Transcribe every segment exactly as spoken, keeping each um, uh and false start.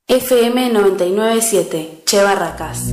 F M noventa y nueve punto siete, Che Barracas.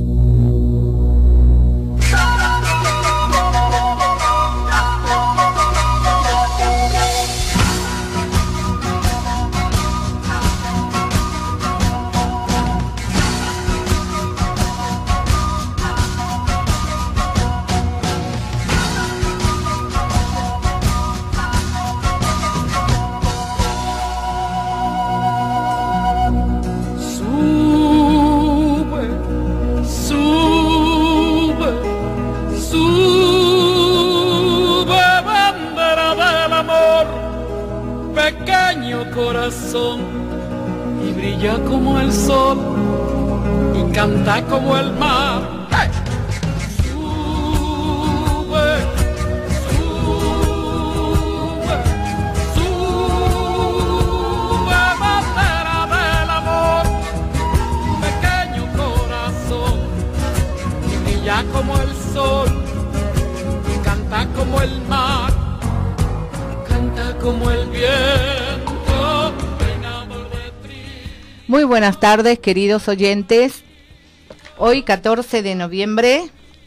Corazón, y brilla como el sol y canta como el mar. ¡Hey! Sube, sube, sube, bandera del amor, pequeño corazón, y brilla como el sol y canta como el mar, canta como el viento. Muy buenas tardes, queridos oyentes. Hoy, catorce de noviembre,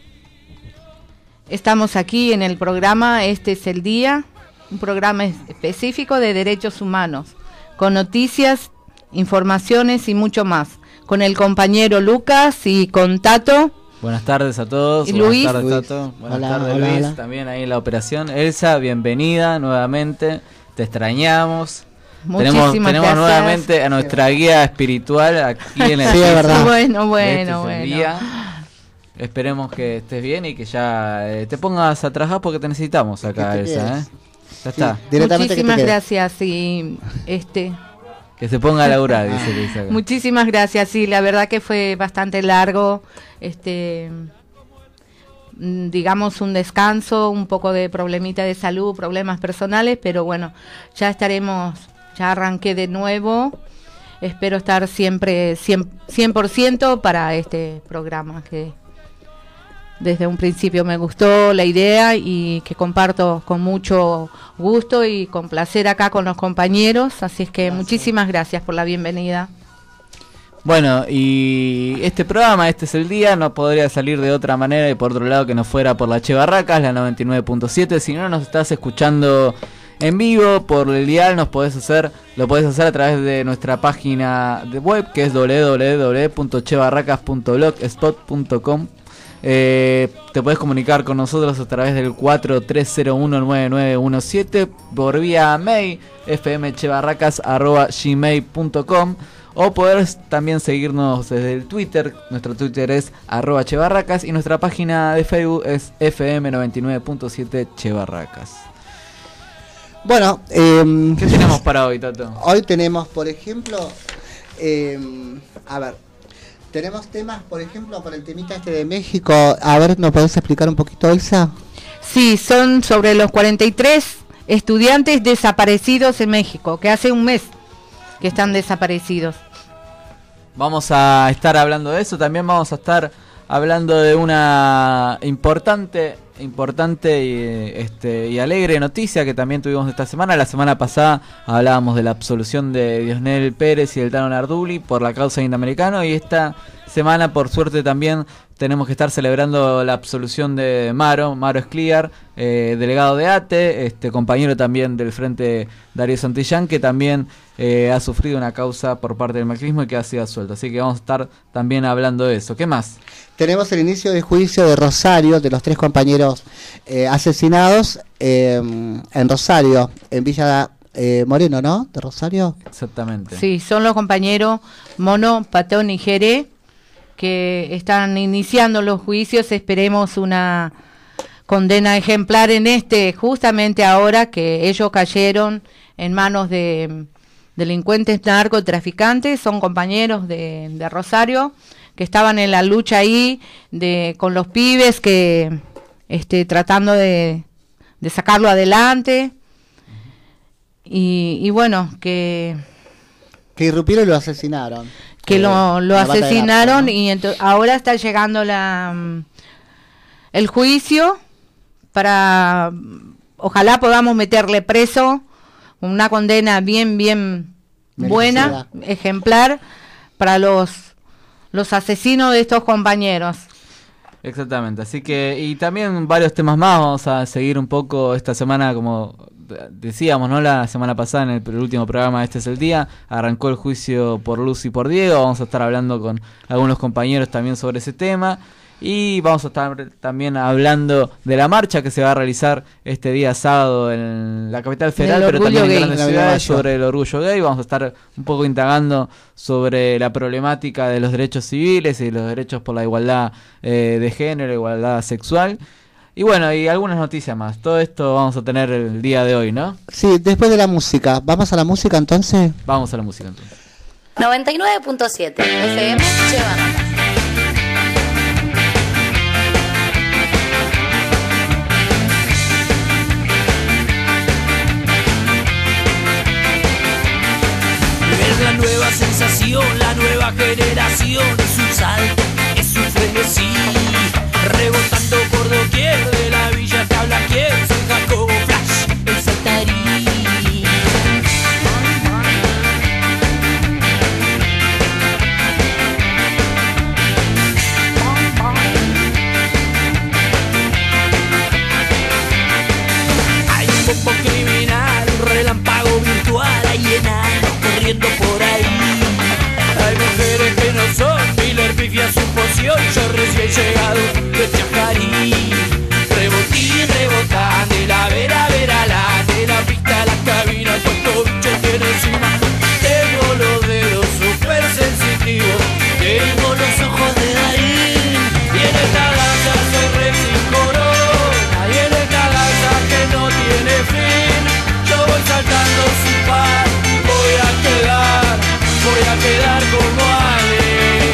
estamos aquí en el programa Este es el Día, un programa específico de derechos humanos, con noticias, informaciones y mucho más, con el compañero Lucas y con Tato. Buenas tardes a todos. Y Luis. Buenas tardes, Tato. Buenas hola, tardes, hola, Luis. hola. También ahí en la operación. Elsa, bienvenida nuevamente. Te extrañamos. Muchísimas tenemos tenemos gracias. nuevamente a nuestra guía espiritual aquí en el Sí, es verdad. Bueno, bueno, Este es el bueno. día. Esperemos que estés bien y que ya eh, te pongas a trabajar porque te necesitamos acá, Que te Elsa. quedes. ¿eh? Ya está. Directamente que te Muchísimas quedes. gracias y este Que se ponga a laburar, dice Luis acá. muchísimas gracias. Sí, la verdad que fue bastante largo, este mm, digamos un descanso, un poco de problemita de salud, problemas personales, pero bueno, ya estaremos, ya arranqué de nuevo. Espero estar siempre cien por ciento para este programa que desde un principio me gustó la idea y que comparto con mucho gusto y con placer acá con los compañeros. Así es que Gracias. muchísimas gracias por la bienvenida. Bueno, y este programa, este es el día, no podría salir de otra manera y por otro lado que no fuera por la Che Barracas, la noventa y nueve punto siete. Si no nos estás escuchando en vivo por el dial, nos podés hacer, lo podés hacer a través de nuestra página de web, que es doble u doble u doble u punto che barracas punto blogspot punto com. Eh, te podés comunicar con nosotros a través del cuatro tres cero uno nueve nueve uno siete, por vía mail fmchebarracas arroba gmail punto com, o podés también seguirnos desde el Twitter. Nuestro Twitter es arroba chebarracas y nuestra página de Facebook es F M noventa y nueve punto siete Chebarracas. Bueno, eh, ¿Qué tenemos para hoy, Tato? hoy tenemos, por ejemplo, eh, a ver, tenemos temas, por ejemplo, por el temita este de México. A ver, ¿nos podés explicar un poquito, Elsa? Sí, son sobre los cuarenta y tres estudiantes desaparecidos en México, que hace un mes que están desaparecidos. Vamos a estar hablando de eso, también vamos a estar hablando de una importante importante y, este, y alegre noticia que también tuvimos esta semana. La semana pasada hablábamos de la absolución de Diosnel Pérez y del Tano Narduli por la causa indoamericana, y esta semana por suerte también tenemos que estar celebrando la absolución de Maro, Maro Escliar, eh, delegado de A T E, este compañero también del Frente Darío Santillán, que también eh, ha sufrido una causa por parte del macrismo y que ha sido absuelto. Así que vamos a estar también hablando de eso. ¿Qué más? Tenemos el inicio del juicio de Rosario, de los tres compañeros eh, asesinados eh, en Rosario, en Villa eh, Moreno, ¿no? ¿De Rosario? Exactamente. Sí, son los compañeros Mono, Patón y Jerez que están iniciando los juicios. Esperemos una condena ejemplar en este, justamente ahora que ellos cayeron en manos de delincuentes narcotraficantes. Son compañeros de, de Rosario que estaban en la lucha ahí de con los pibes, que este tratando de, de sacarlo adelante. Y, y bueno, que Que irrumpieron y lo asesinaron. que Eh, lo, lo la bata de asesinaron, Garza, ¿no? y ento- ahora está llegando la mm, el juicio para mm, ojalá podamos meterle preso, una condena bien bien Merecida. buena, ejemplar, para los, los asesinos de estos compañeros. Exactamente, así que, y también varios temas más, vamos a seguir un poco esta semana, como decíamos, ¿no? La semana pasada en el, el último programa, Este es el Día, arrancó el juicio por Luz y por Diego, vamos a estar hablando con algunos compañeros también sobre ese tema. Y vamos a estar también hablando de la marcha que se va a realizar este día sábado en la capital federal, pero también en grandes ciudades, sobre el orgullo gay. Vamos a estar un poco indagando sobre la problemática de los derechos civiles y los derechos por la igualdad eh, de género, igualdad sexual. Y bueno, y algunas noticias más. Todo esto vamos a tener el día de hoy, ¿no? Sí, después de la música. ¿Vamos a la música entonces? Vamos a la música entonces. noventa y nueve punto siete F M Cheva Racas. La nueva sensación, la nueva generación, es un salto, es un frenesí, rebotando por doquier de la villa tabla quien San Jacobo Flash, el saltarí. Hay un bombo criminal, un relámpago virtual, hay enanos corriendo por ahí. Hay mujeres que no son Miller, pifia su poción. Yo recién llegado de Chajarí. Rebotín, rebotan de la vera, vera, la de la pista a la cabina, cuánto bicho tiene encima. Tengo los dedos súper sensitivos, tengo los ojos de Darín. Y en esta danza soy re sin corona, y en esta danza que no tiene fin, yo voy saltando sin par. Voy a quedar, voy a quedar como Ale.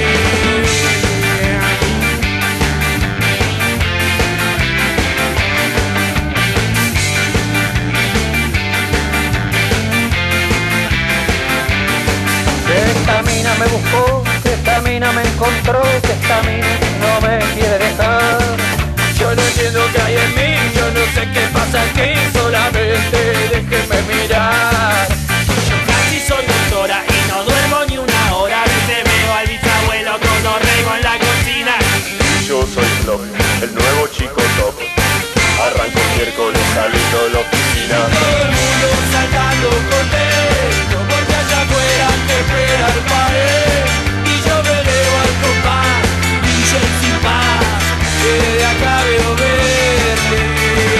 Que esta mina me buscó, que esta mina me encontró, que esta mina no me quiere dejar. Yo no entiendo qué hay en mí, yo no sé qué pasa aquí, solamente déjenme mirar. Soy doctora y no duermo ni una hora. A veces veo al bisabuelo con orrego en la cocina. Yo soy Flop, el nuevo chico top. Arranco miércoles saliendo de la oficina. Todo el mundo saltando contento, porque allá afuera te espera el pared. Y yo me elevo al compás, y yo sin paz, que desde acá veo verde.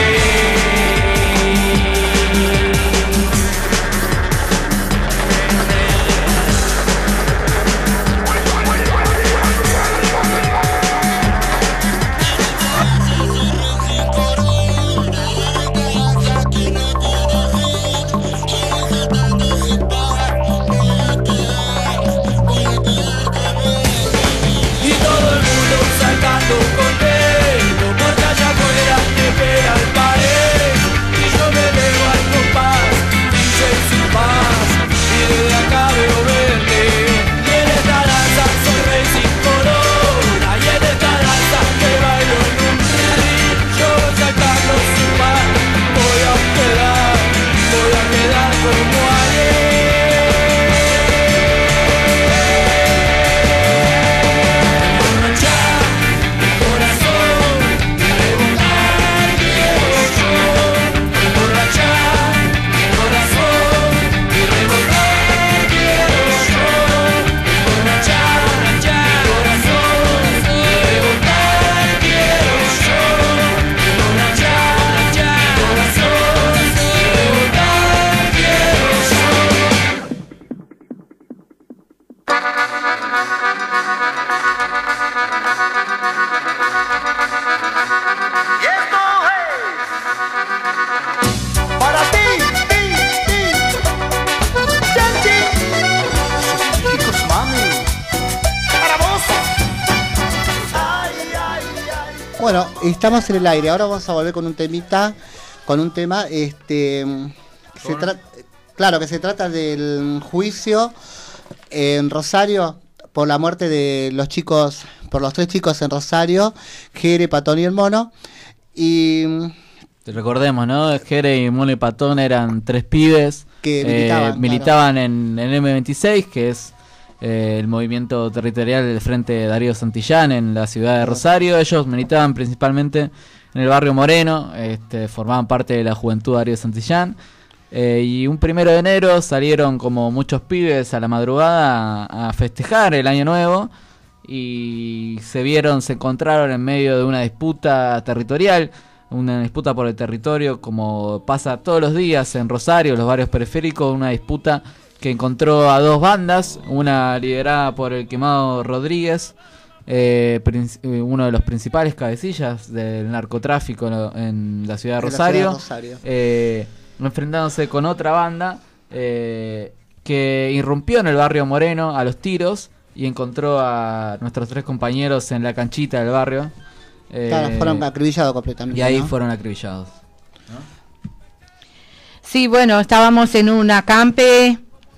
Bueno, estamos en el aire. Ahora vamos a volver con un temita, con un tema, este, se tra- claro, que se trata del juicio en Rosario por la muerte de los chicos, por los tres chicos en Rosario, Jere, Patón y el Mono. Y recordemos, ¿no? Jere, Mono y Patón eran tres pibes que eh, militaban, militaban en, en eme veintiséis, que es eh, el movimiento territorial del Frente Darío Santillán en la ciudad de Rosario. Ellos militaban principalmente en el barrio Moreno, este, formaban parte de la Juventud Darío Santillán. Eh, y un primero de enero salieron como muchos pibes a la madrugada a, a festejar el año nuevo y se vieron, se encontraron en medio de una disputa territorial, una disputa por el territorio como pasa todos los días en Rosario, los barrios periféricos, una disputa que encontró a dos bandas, una liderada por el Quemado Rodríguez, eh, uno de los principales cabecillas del narcotráfico en la ciudad de Rosario, la ciudad de Rosario. Eh, enfrentándose con otra banda eh, que irrumpió en el barrio Moreno a los tiros y encontró a nuestros tres compañeros en la canchita del barrio. Eh, claro, fueron acribillados completamente. Y ahí ¿no? fueron acribillados. ¿No? Sí, bueno, estábamos en un acampe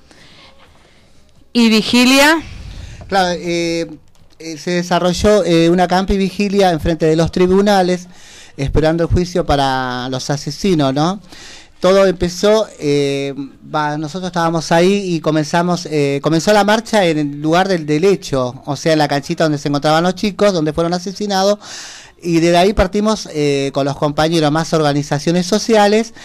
y vigilia. Claro, eh, eh, se desarrolló eh, una acampe y vigilia enfrente de los tribunales, esperando el juicio para los asesinos, ¿no? Todo empezó, eh, va, nosotros estábamos ahí y comenzamos, eh, comenzó la marcha en el lugar del, del hecho, o sea, en la canchita donde se encontraban los chicos, donde fueron asesinados, y de ahí partimos eh, con los compañeros más organizaciones sociales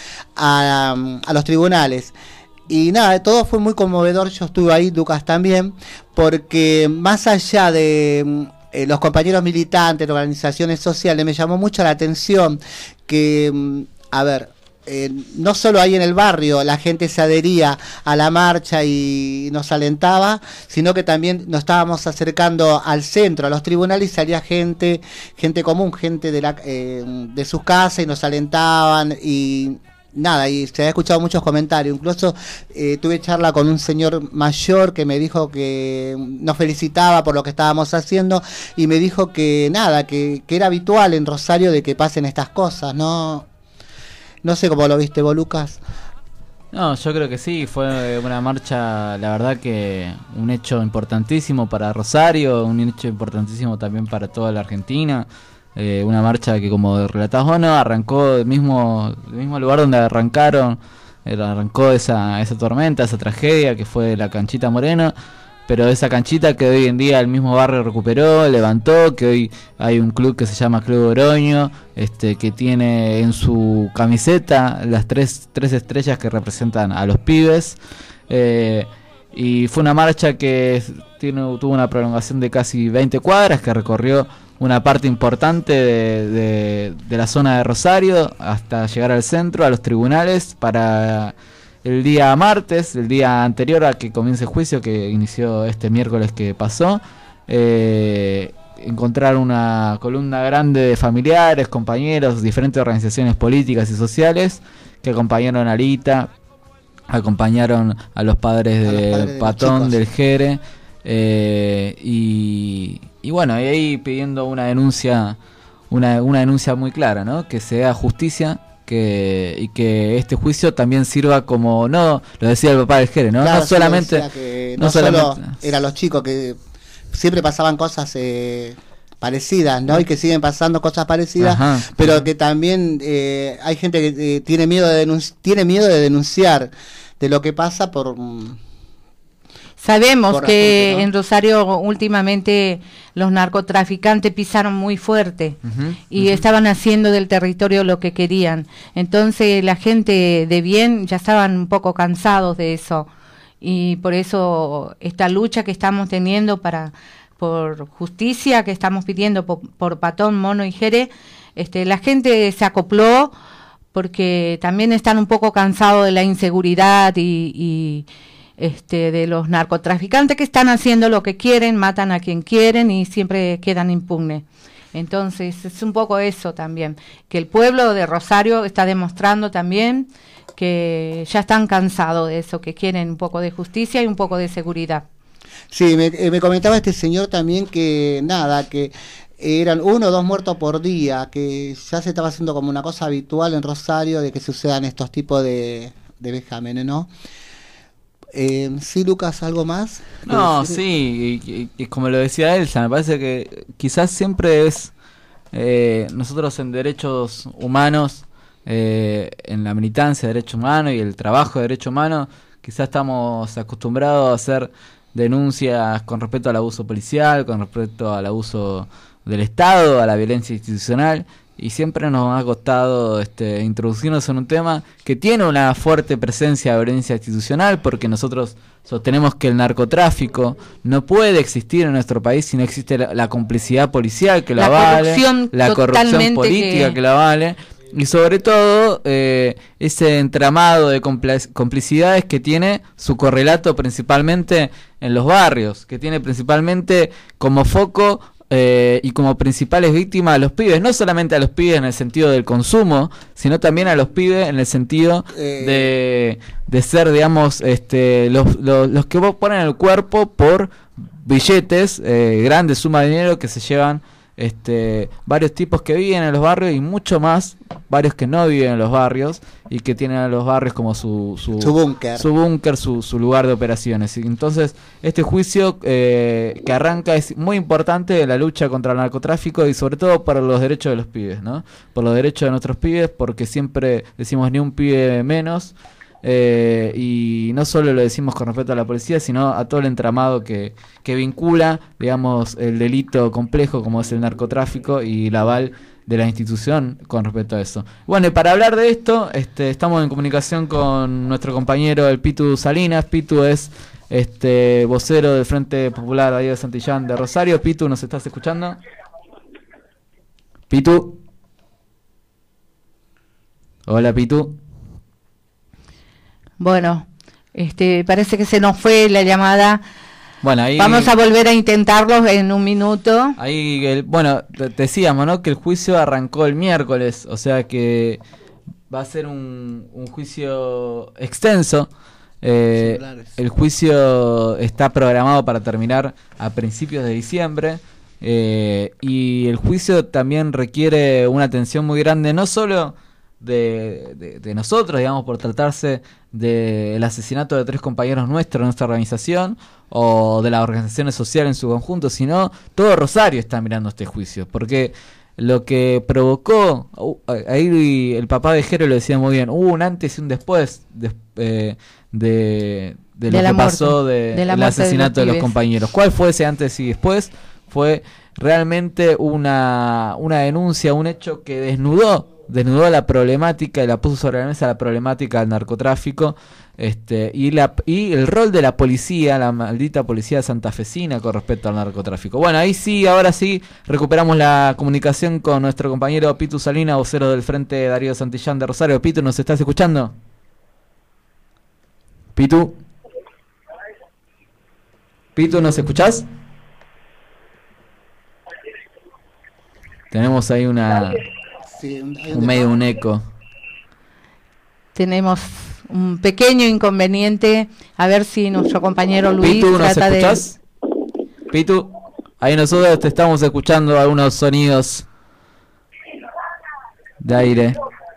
a, a los tribunales. Y nada, todo fue muy conmovedor, yo estuve ahí, Lucas también, porque más allá de eh, los compañeros militantes, de organizaciones sociales, me llamó mucho la atención que, a ver, Eh, no solo ahí en el barrio la gente se adhería a la marcha y nos alentaba, sino que también nos estábamos acercando al centro, a los tribunales, y salía gente, gente común, gente de, la, eh, de sus casas y nos alentaban y nada, y se había escuchado muchos comentarios. Incluso eh, tuve charla con un señor mayor que me dijo que nos felicitaba por lo que estábamos haciendo y me dijo que nada, que, que era habitual en Rosario de que pasen estas cosas, ¿no? No sé cómo lo viste vos, Lucas. No, yo creo que sí, fue una marcha, la verdad que un hecho importantísimo para Rosario, un hecho importantísimo también para toda la Argentina, eh, una marcha que, como relatás vos, no, arrancó del mismo, del mismo lugar donde arrancaron, eh, arrancó esa, esa tormenta, esa tragedia que fue la canchita Moreno, pero esa canchita que hoy en día el mismo barrio recuperó, levantó, que hoy hay un club que se llama Club Oroño, este, que tiene en su camiseta las tres, tres estrellas que representan a los pibes, eh, y fue una marcha que tiene, tuvo una prolongación de casi veinte cuadras, que recorrió una parte importante de, de, de la zona de Rosario hasta llegar al centro, a los tribunales, para el día martes, el día anterior a que comience el juicio, que inició este miércoles que pasó, eh, encontrar una columna grande de familiares, compañeros, diferentes organizaciones políticas y sociales que acompañaron a Alita, acompañaron a los padres de, los padres de Patón, del Jere, eh, y, y bueno, y ahí pidiendo una denuncia, una, una denuncia muy clara, ¿no? Que se haga justicia. Que, y que este juicio también sirva como, no, lo decía el papá del Jere, ¿no? Claro, no solamente, que no, no solamente solo eran los chicos, que siempre pasaban cosas eh, parecidas, ¿no? Y que siguen pasando cosas parecidas, ajá, pero ajá. que también eh, hay gente que eh, tiene miedo de denunci- tiene miedo de denunciar de lo que pasa por... Sabemos por que asunto, ¿no? en Rosario últimamente los narcotraficantes pisaron muy fuerte uh-huh, y uh-huh. estaban haciendo del territorio lo que querían. Entonces la gente de bien ya estaban un poco cansados de eso, y por eso esta lucha que estamos teniendo para por justicia, que estamos pidiendo por, por Patón, Mono y Jere, este, la gente se acopló porque también están un poco cansados de la inseguridad y... y Este, de los narcotraficantes que están haciendo lo que quieren, matan a quien quieren y siempre quedan impunes. Entonces es un poco eso también, que el pueblo de Rosario está demostrando también que ya están cansados de eso, que quieren un poco de justicia y un poco de seguridad. Sí, me, me comentaba este señor también que nada, que eran uno o dos muertos por día, que ya se estaba haciendo como una cosa habitual en Rosario de que sucedan estos tipos de, de vejámenes, ¿no? Eh, sí, Lucas, ¿algo más? No, sí, y, y, y como lo decía Elsa, me parece que quizás siempre es eh, nosotros en derechos humanos, eh, en la militancia de derechos humanos y el trabajo de derechos humanos, quizás estamos acostumbrados a ser denuncias con respecto al abuso policial, con respecto al abuso del Estado, a la violencia institucional, y siempre nos ha costado este, introducirnos en un tema que tiene una fuerte presencia de violencia institucional, porque nosotros sostenemos que el narcotráfico no puede existir en nuestro país si no existe la, la complicidad policial que lo avale, la corrupción política que... que lo avale, y sobre todo eh, ese entramado de complicidades que tiene su correlato principalmente en los barrios, que tiene principalmente como foco Eh, y como principales víctimas a los pibes, no solamente a los pibes en el sentido del consumo, sino también a los pibes en el sentido eh. de, de ser, digamos, este, los, los, los que ponen el cuerpo por billetes, eh, grandes sumas de dinero que se llevan este, varios tipos que viven en los barrios y mucho más, varios que no viven en los barrios y que tienen a los barrios como su su, su búnker, su, búnker su, su lugar de operaciones. Y entonces este juicio eh, que arranca es muy importante en la lucha contra el narcotráfico y sobre todo para los derechos de los pibes, ¿no? Por los derechos de nuestros pibes, porque siempre decimos ni un pibe menos. Eh, y no solo lo decimos con respecto a la policía, sino a todo el entramado que, que vincula, digamos, el delito complejo como es el narcotráfico y el aval de la institución con respecto a eso. Bueno, y para hablar de esto, este, estamos en comunicación con nuestro compañero el Pitu Salinas. Pitu es este vocero del Frente Popular Darío Santillán de Rosario. Pitu, ¿nos estás escuchando? Pitu. Hola, Pitu. Bueno, este, parece que se nos fue la llamada. Bueno, ahí vamos a volver a intentarlo en un minuto. Ahí, el, bueno, decíamos, ¿no? Que el juicio arrancó el miércoles, o sea que va a ser un, un juicio extenso. Eh, el juicio está programado para terminar a principios de diciembre. Eh, y el juicio también requiere una atención muy grande, no solo de, de, de nosotros, digamos, por tratarse del asesinato de tres compañeros nuestros de nuestra organización o de las organizaciones sociales en su conjunto, sino todo Rosario está mirando este juicio, porque lo que provocó, uh, ahí el papá de Jero lo decía muy bien, hubo un antes y un después de, eh, de, de, de lo que muerte, pasó de, de el asesinato de los, de los compañeros. ¿Cuál fue ese antes y después? Fue realmente una, una denuncia, un hecho que desnudó desnudó la problemática y la puso sobre la mesa la problemática del narcotráfico, este y la y el rol de la policía, la maldita policía santafesina con respecto al narcotráfico. Bueno, ahí sí, ahora sí recuperamos la comunicación con nuestro compañero Pitu Salinas, vocero del Frente Darío Santillán de Rosario. Pitu, ¿nos estás escuchando? Pitu. Pitu, ¿nos escuchás? Tenemos ahí una Sí, un, un medio un eco. Tenemos un pequeño inconveniente. A ver si nuestro compañero Luis Pitu, ¿nos trata escuchás? De... Pitu, ahí nosotros te estamos escuchando algunos sonidos de aire.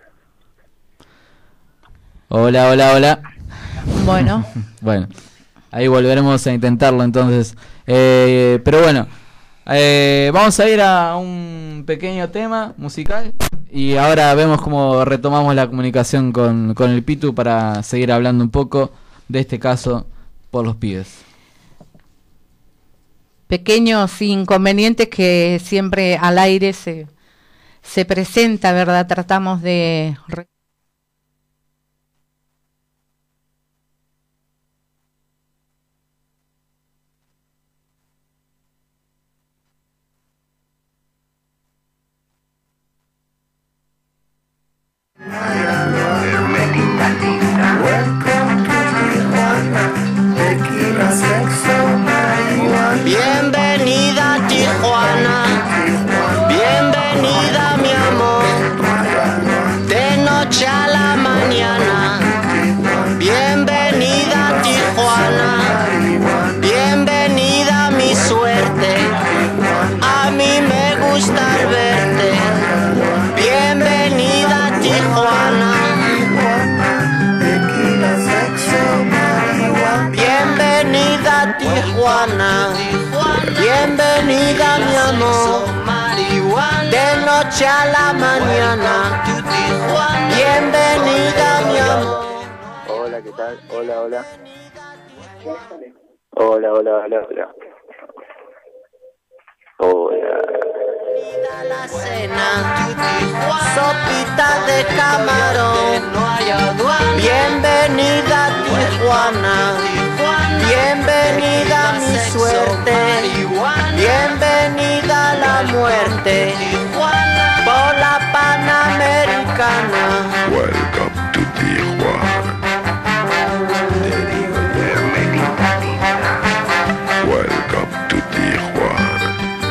Hola, hola, hola. Bueno. Bueno, ahí volveremos a intentarlo entonces. Eh, pero bueno. Eh, vamos a ir a un pequeño tema musical y ahora vemos cómo retomamos la comunicación con, con el Pitu para seguir hablando un poco de este caso por los pibes. Pequeños inconvenientes que siempre al aire se, se presenta, ¿verdad? Tratamos de... Bienvenida a Tijuana, bienvenida mi amor, de noche a la mañana, bienvenida a Tijuana, bienvenida mi suerte, a mí me gusta verte, bienvenida a Tijuana, bienvenida a Tijuana. Bienvenida mi amor, de noche a la mañana. Bienvenida mi amor. Hola, ¿qué tal? Hola, hola. Hola, hola, hola, hola. Hola. La cena, sopita de camarón, bienvenida a Tijuana, bienvenida a mi suerte, bienvenida a la muerte, por la Panamericana. Welcome to Tijuana. Te digo Welcome to Tijuana.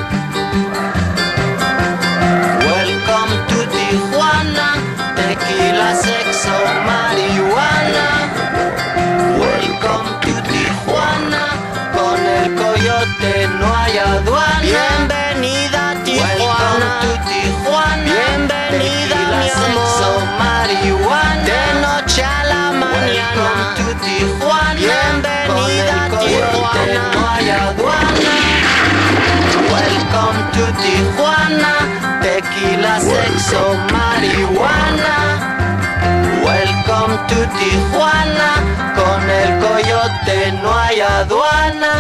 Welcome to Tijuana, tequila, sexo, marihuana. Welcome to Tijuana, con el coyote no hay aduana. Bienvenida a Tijuana, welcome to Tijuana. Bienvenida mi amor, sexo, marihuana. De noche a la mañana, welcome to Tijuana. Bienvenida a Tijuana, no hay aduana. Welcome to Tijuana, tequila, sexo, marihuana. Welcome to Tijuana, con el coyote no hay aduana.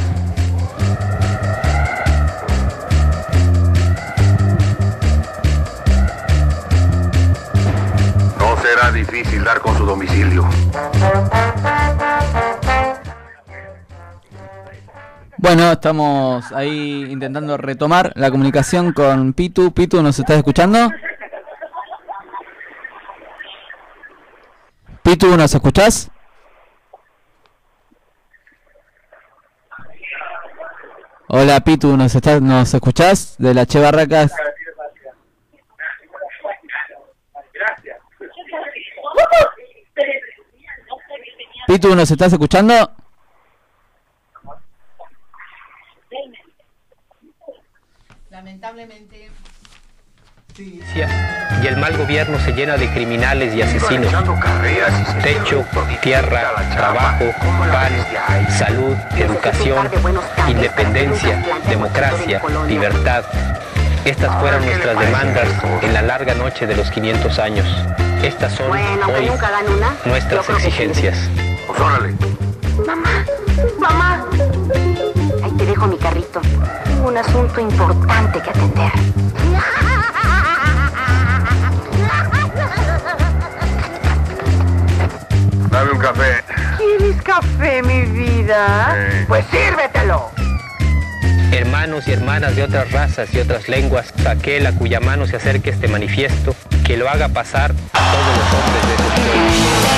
No será difícil dar con su domicilio. Bueno, estamos ahí intentando retomar la comunicación con Pitu. Pitu, ¿nos estás escuchando? Pitu, ¿nos escuchás? Hola Pitu, ¿nos estás, nos escuchás? De la Che Barracas. Pitu, ¿nos estás escuchando? Lamentablemente. Y el mal gobierno se llena de criminales y asesinos. Techo, tierra, trabajo, pan, salud, educación, independencia, democracia, libertad. Estas fueron nuestras demandas en la larga noche de los quinientos años. Estas son hoy nuestras exigencias. Órale. Mamá, mamá. Ahí te dejo mi carrito. Tengo un asunto importante que atender. Dame un café. ¿Quieres café, mi vida? Sí. Pues sírvetelo. Hermanos y hermanas de otras razas y otras lenguas, aquel a cuya mano se acerque este manifiesto, que lo haga pasar a todos los hombres de su pueblo.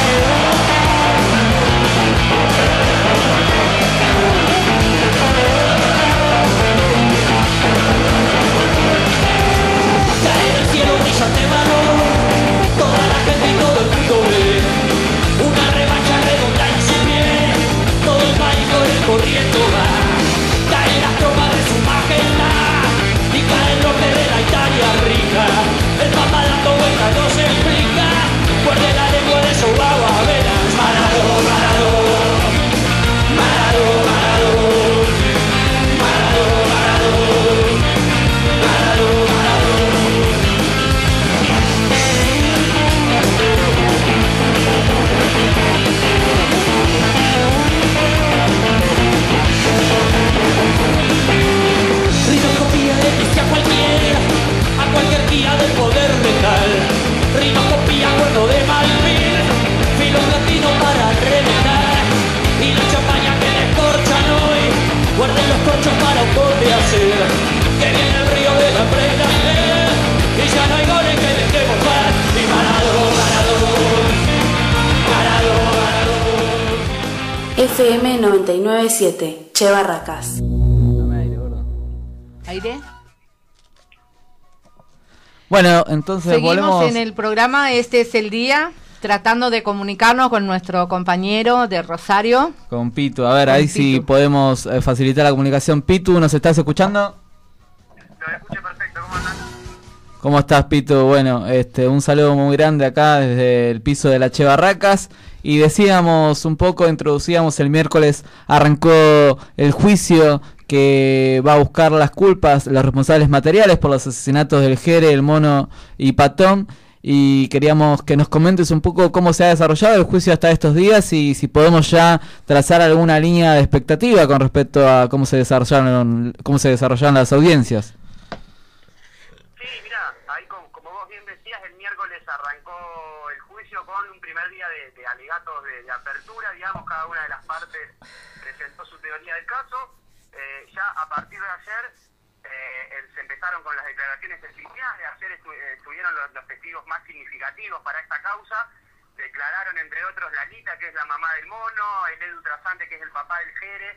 Cae del cielo brillante mano, toda la gente y todo el mundo ve una revancha redonda en su pie, todo el país corriendo va. Caen las tropas de su majestad y cae el norte de la Italia rica. El Papa dando vueltas no se explica, muerde la lengua de su agua velas. Maradó, Maradó, Maradó, Maradó, Maradó, Maradó, Maradó, Maradó. Rinoscopía de bestia cualquiera, a cualquier guía del poder letal. Rinoscopía cuerno de Malvin, filos latinos para reventar. Y la champaña que descorchan hoy, guarden los corchos para un gol de hacer. Que viene el río de la prenda, y ya no hay goles que dejemos más. Y Maradó, Maradó, Maradó, Maradó. F M noventa y nueve punto siete, Che Barracas. ¿Aire? Bueno, entonces Seguimos volvemos en el programa. Este es el día, tratando de comunicarnos con nuestro compañero de Rosario. con Pitu. A ver, Con ahí Pitu. si podemos eh, facilitar la comunicación. Pitu, ¿nos estás escuchando? ¿Cómo estás, Pitu? Bueno, este, un saludo muy grande acá desde el piso de la Che Barracas. Y decíamos un poco, introducíamos el miércoles, arrancó el juicio que va a buscar las culpas, los responsables materiales por los asesinatos del Jere, el Mono y Patón. y queríamos que nos comentes un poco cómo se ha desarrollado el juicio hasta estos días y si podemos ya trazar alguna línea de expectativa con respecto a cómo se desarrollaron cómo se desarrollaron las audiencias. Sí, mira, ahí como, como vos bien decías, el miércoles arrancó el juicio con un primer día de, de alegatos de, de apertura, digamos, cada una de las partes presentó su teoría del caso. Eh, ya a partir de ayer eh, se empezaron con las declaraciones testimoniales. Ayer estu eh, estuvieron los, los testigos más significativos para esta causa. Declararon, entre otros, Lalita, que es la mamá del mono, el Edu Trasante, que es el papá del Jere.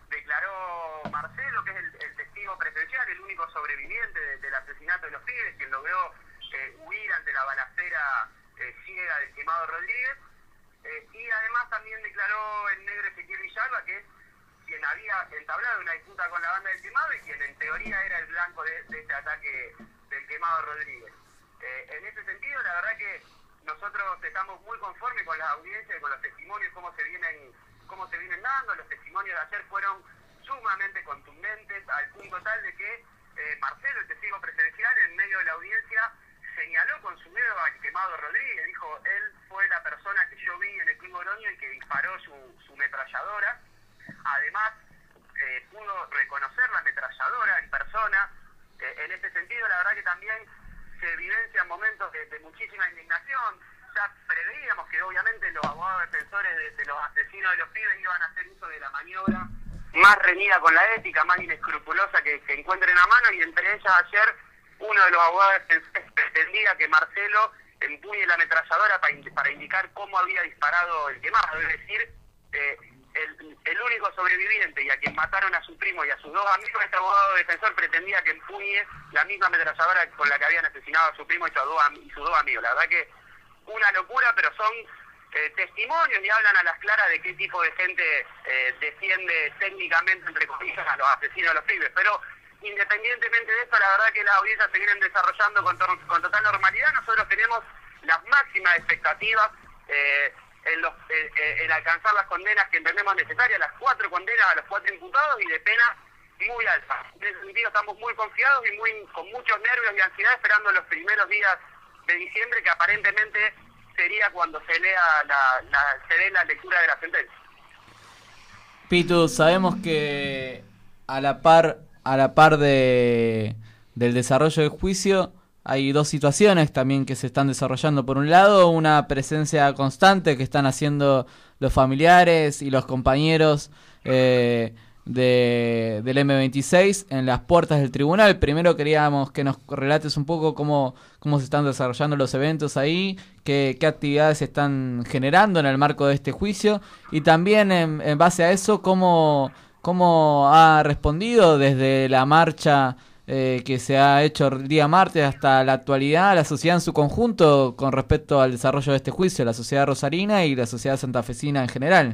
Declaró Marcelo, que es el, el testigo presencial, el único sobreviviente de, del asesinato de los pibes, quien logró eh, huir ante la balacera eh, ciega del Quemado Rodríguez. Eh, y además también declaró el negro Ezequiel Villalba, que es quien había entablado una disputa con la banda del Quemado y quien en teoría era el blanco de, de este ataque del Quemado Rodríguez. Eh, en ese sentido, la verdad que nosotros estamos muy conformes con las audiencias y con los testimonios, cómo se vienen, cómo se vienen dando. Los testimonios de ayer fueron sumamente contundentes, al punto tal de que eh, Marcelo, el testigo presencial, en medio de la audiencia, señaló con su dedo al Quemado Rodríguez. Dijo, él fue la persona que yo vi en el Club Oroño y que disparó su, su metralladora. Además, eh, pudo reconocer la ametralladora en persona. Eh, en ese sentido, la verdad que también se evidencian momentos de, de muchísima indignación. Ya preveíamos que obviamente los abogados defensores de, de los asesinos de los pibes iban a hacer uso de la maniobra más reñida con la ética, más inescrupulosa que, que encuentren a mano, y entre ellas ayer uno de los abogados defensores pretendía que Marcelo empuñe la ametralladora para, in, para indicar cómo había disparado el Quemado, es decir, eh, El, el único sobreviviente y a quien mataron a su primo y a sus dos amigos. Este abogado defensor pretendía que empuñe la misma ametralladora con la que habían asesinado a su primo y sus dos, y sus dos amigos. La verdad que una locura, pero son eh, testimonios y hablan a las claras de qué tipo de gente eh, defiende técnicamente, entre comillas, a los asesinos de los pibes. Pero independientemente de esto, la verdad que las audiencias se vienen desarrollando con, to con total normalidad. Nosotros tenemos las máximas expectativas eh, En, los, eh, en alcanzar las condenas que entendemos necesarias, las cuatro condenas a los cuatro imputados y de pena muy alta. En ese sentido estamos muy confiados y muy con muchos nervios y ansiedad esperando los primeros días de diciembre, que aparentemente sería cuando se lea la, la, se dé la lectura de la sentencia. Pitu, sabemos que a la par a la par de del desarrollo del juicio hay dos situaciones también que se están desarrollando. Por un lado, una presencia constante que están haciendo los familiares y los compañeros eh, de, del eme veintiséis en las puertas del tribunal. Primero queríamos que nos relates un poco cómo, cómo se están desarrollando los eventos ahí, qué, qué actividades se están generando en el marco de este juicio, y también en, en base a eso, cómo, cómo ha respondido desde la marcha Eh, que se ha hecho el día martes hasta la actualidad, la sociedad en su conjunto con respecto al desarrollo de este juicio, la sociedad rosarina y la sociedad santafesina en general.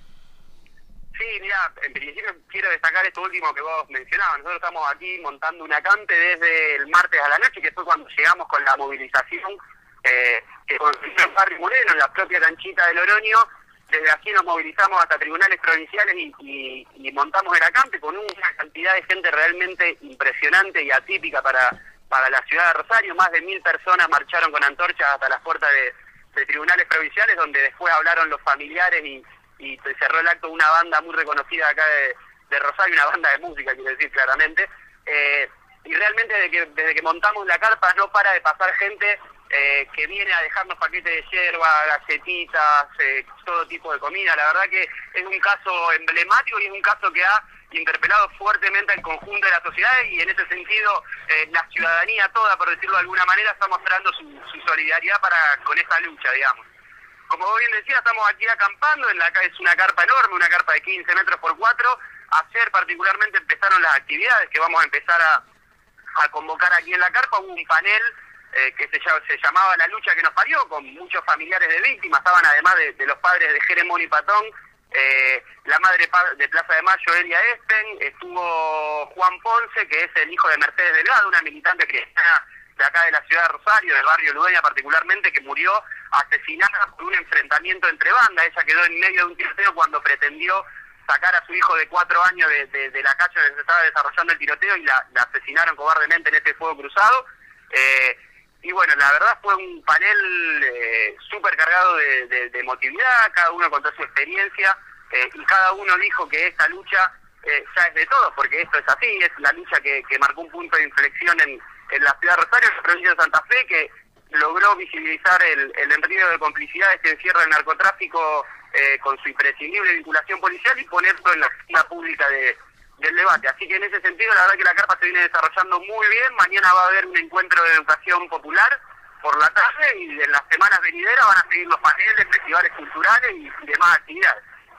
Sí, mira, en principio quiero destacar esto último que vos mencionabas. Nosotros estamos aquí montando un acampe desde el martes a la noche, que fue cuando llegamos con la movilización eh, que consiguió en Barrio Moreno, en la propia canchita del Oroño. Desde aquí nos movilizamos hasta tribunales provinciales y, y, y montamos el acampe con una cantidad de gente realmente impresionante y atípica para, para la ciudad de Rosario. Más de mil personas marcharon con antorchas hasta las puertas de, de tribunales provinciales, donde después hablaron los familiares y, y cerró el acto una banda muy reconocida acá de, de Rosario, una banda de música, quiero decir claramente. Eh, y realmente desde que, desde que montamos la carpa no para de pasar gente Eh, que viene a dejarnos paquetes de yerba, galletitas, eh, todo tipo de comida. La verdad que es un caso emblemático y es un caso que ha interpelado fuertemente al conjunto de la sociedad, y en ese sentido eh, la ciudadanía toda, por decirlo de alguna manera, está mostrando su, su solidaridad para con esta lucha, digamos. Como vos bien decías, estamos aquí acampando, en la, es una carpa enorme, una carpa de quince metros por cuatro. Ayer particularmente empezaron las actividades que vamos a empezar a, a convocar aquí en la carpa. Hubo un panel Eh, que se, se llamaba La Lucha que nos parió, con muchos familiares de víctimas. Estaban además de, de los padres de Jeremón y Patón, eh, la madre de Plaza de Mayo, Elia Espen, estuvo Juan Ponce, que es el hijo de Mercedes Delgado, una militante cristiana de acá de la ciudad de Rosario, del barrio Ludeña particularmente, que murió asesinada por un enfrentamiento entre bandas. Ella quedó en medio de un tiroteo cuando pretendió sacar a su hijo de cuatro años de, de, de la calle donde se estaba desarrollando el tiroteo, y la, la asesinaron cobardemente en ese fuego cruzado. Eh, y bueno, la verdad fue un panel eh, súper cargado de, de, de emotividad, cada uno contó su experiencia, eh, y cada uno dijo que esta lucha eh, ya es de todos, porque esto es así, es la lucha que, que marcó un punto de inflexión en, en la ciudad de Rosario, en la provincia de Santa Fe, que logró visibilizar el, el enredo de complicidades que encierra el narcotráfico eh, con su imprescindible vinculación policial y ponerlo en la escena pública de, del debate. Así que en ese sentido, la verdad que la carpa se viene desarrollando muy bien. Mañana va a haber un encuentro de educación popular por la tarde y en las semanas venideras van a seguir los paneles, festivales culturales y demás actividades.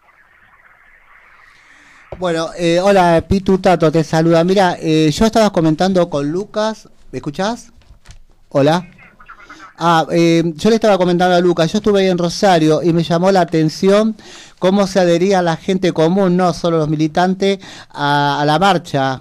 Bueno, eh, hola Pitu, Tato te saluda. Mira, eh, yo estaba comentando con Lucas, ¿me escuchás? Hola. Ah, eh, yo le estaba comentando a Lucas, yo estuve ahí en Rosario y me llamó la atención cómo se adhería la gente común, no solo los militantes, a, a la marcha.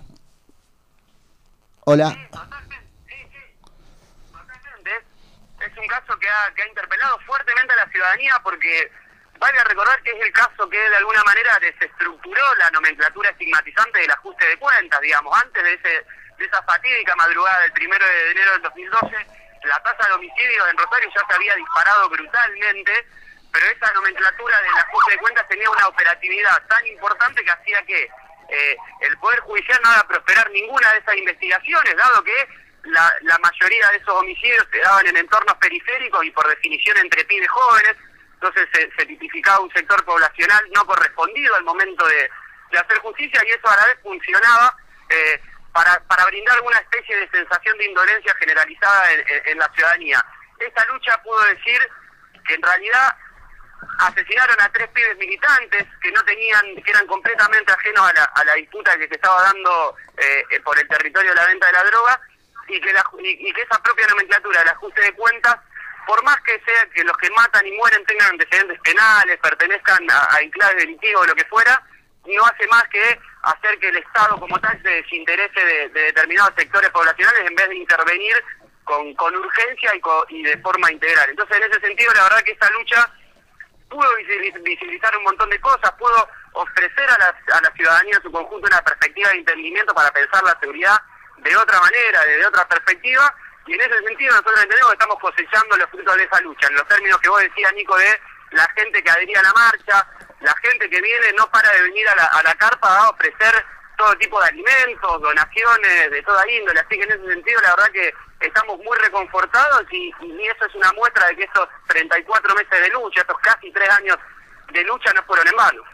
Hola. Sí, totalmente, sí, sí, totalmente. Es, es un caso que ha, que ha interpelado fuertemente a la ciudadanía porque vale recordar que es el caso que de alguna manera desestructuró la nomenclatura estigmatizante del ajuste de cuentas, digamos, antes de ese de esa fatídica madrugada del primero de enero del dos mil doce. La tasa de homicidios en Rosario ya se había disparado brutalmente, pero esa nomenclatura del ajuste de cuentas tenía una operatividad tan importante que hacía que eh, el Poder Judicial no haga prosperar ninguna de esas investigaciones, dado que la, la mayoría de esos homicidios se daban en entornos periféricos y por definición entre pibes jóvenes, entonces se, se tipificaba un sector poblacional no correspondido al momento de, de hacer justicia y eso a la vez funcionaba eh, Para, para brindar alguna especie de sensación de indolencia generalizada en, en, en la ciudadanía. Esta lucha pudo decir que en realidad asesinaron a tres pibes militantes que no tenían, que eran completamente ajenos a la, a la disputa que se estaba dando eh, por el territorio de la venta de la droga y que, la, y, y que esa propia nomenclatura del ajuste de cuentas, por más que sea que los que matan y mueren tengan antecedentes penales, pertenezcan a, a enclaves delictivos o lo que fuera, no hace más que hacer que el Estado como tal se desinterese de, de determinados sectores poblacionales en vez de intervenir con, con urgencia y, con, y de forma integral. Entonces, en ese sentido, la verdad que esta lucha pudo visibilizar un montón de cosas, pudo ofrecer a la, a la ciudadanía en su conjunto una perspectiva de entendimiento para pensar la seguridad de otra manera, de, de otra perspectiva, y en ese sentido nosotros entendemos que estamos cosechando los frutos de esa lucha, en los términos que vos decías, Nico, de la gente que adhería a la marcha, la gente que viene no para de venir a la, a la carpa a ofrecer todo tipo de alimentos, donaciones de toda índole, así que en ese sentido la verdad que estamos muy reconfortados y, y eso es una muestra de que estos treinta y cuatro meses de lucha, estos casi tres años de lucha no fueron en vano.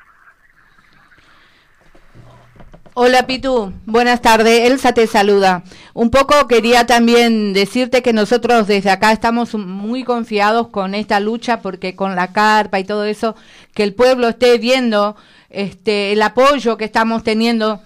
Hola Pitu, buenas tardes, Elsa te saluda. Un poco quería también decirte que nosotros desde acá estamos muy confiados con esta lucha porque con la carpa y todo eso, que el pueblo esté viendo este el apoyo que estamos teniendo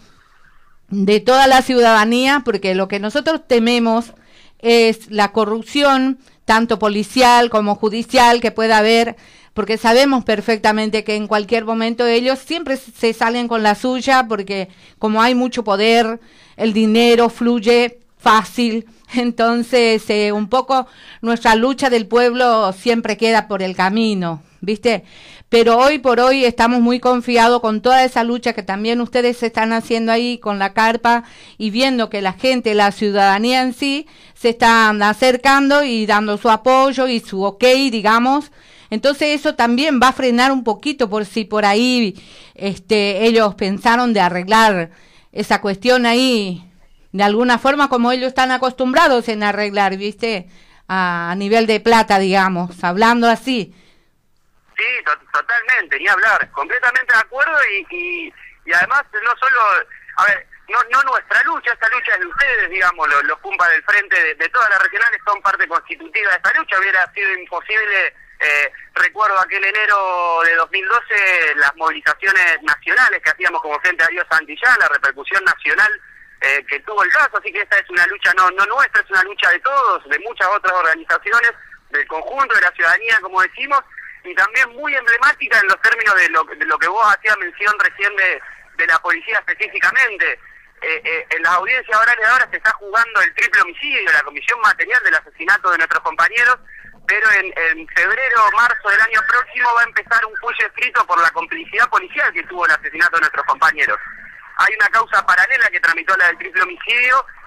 de toda la ciudadanía, porque lo que nosotros tememos es la corrupción, tanto policial como judicial que pueda haber, porque sabemos perfectamente que en cualquier momento ellos siempre se salen con la suya, porque como hay mucho poder, el dinero fluye fácil, entonces eh, un poco nuestra lucha del pueblo siempre queda por el camino, ¿viste? Pero hoy por hoy estamos muy confiados con toda esa lucha que también ustedes están haciendo ahí con la carpa y viendo que la gente, la ciudadanía en sí, se están acercando y dando su apoyo y su ok, digamos. Entonces eso también va a frenar un poquito por si por ahí este, ellos pensaron de arreglar esa cuestión ahí de alguna forma como ellos están acostumbrados en arreglar, ¿viste? A, a nivel de plata, digamos, hablando así. Sí, to totalmente, ni hablar, completamente de acuerdo y, y, y además no solo, a ver, no no nuestra lucha, esta lucha es de ustedes, digamos, los, los Pumpas del Frente de, de todas las regionales son parte constitutiva de esta lucha, hubiera sido imposible. Eh, recuerdo aquel enero de dos mil doce las movilizaciones nacionales que hacíamos como Frente a Dios Santillán, la repercusión nacional eh, que tuvo el caso, así que esta es una lucha no, no nuestra, es una lucha de todos, de muchas otras organizaciones, del conjunto de la ciudadanía, como decimos, y también muy emblemática en los términos de lo, de lo que vos hacías mención recién de, de la policía específicamente. Eh, eh, en las audiencias orales ahora se está jugando el triple homicidio, la comisión material del asesinato de nuestros compañeros, pero en, en febrero o marzo del año próximo va a empezar un juicio escrito por la complicidad policial que tuvo el asesinato de nuestros compañeros. Hay una causa paralela que tramitó la del triple homicidio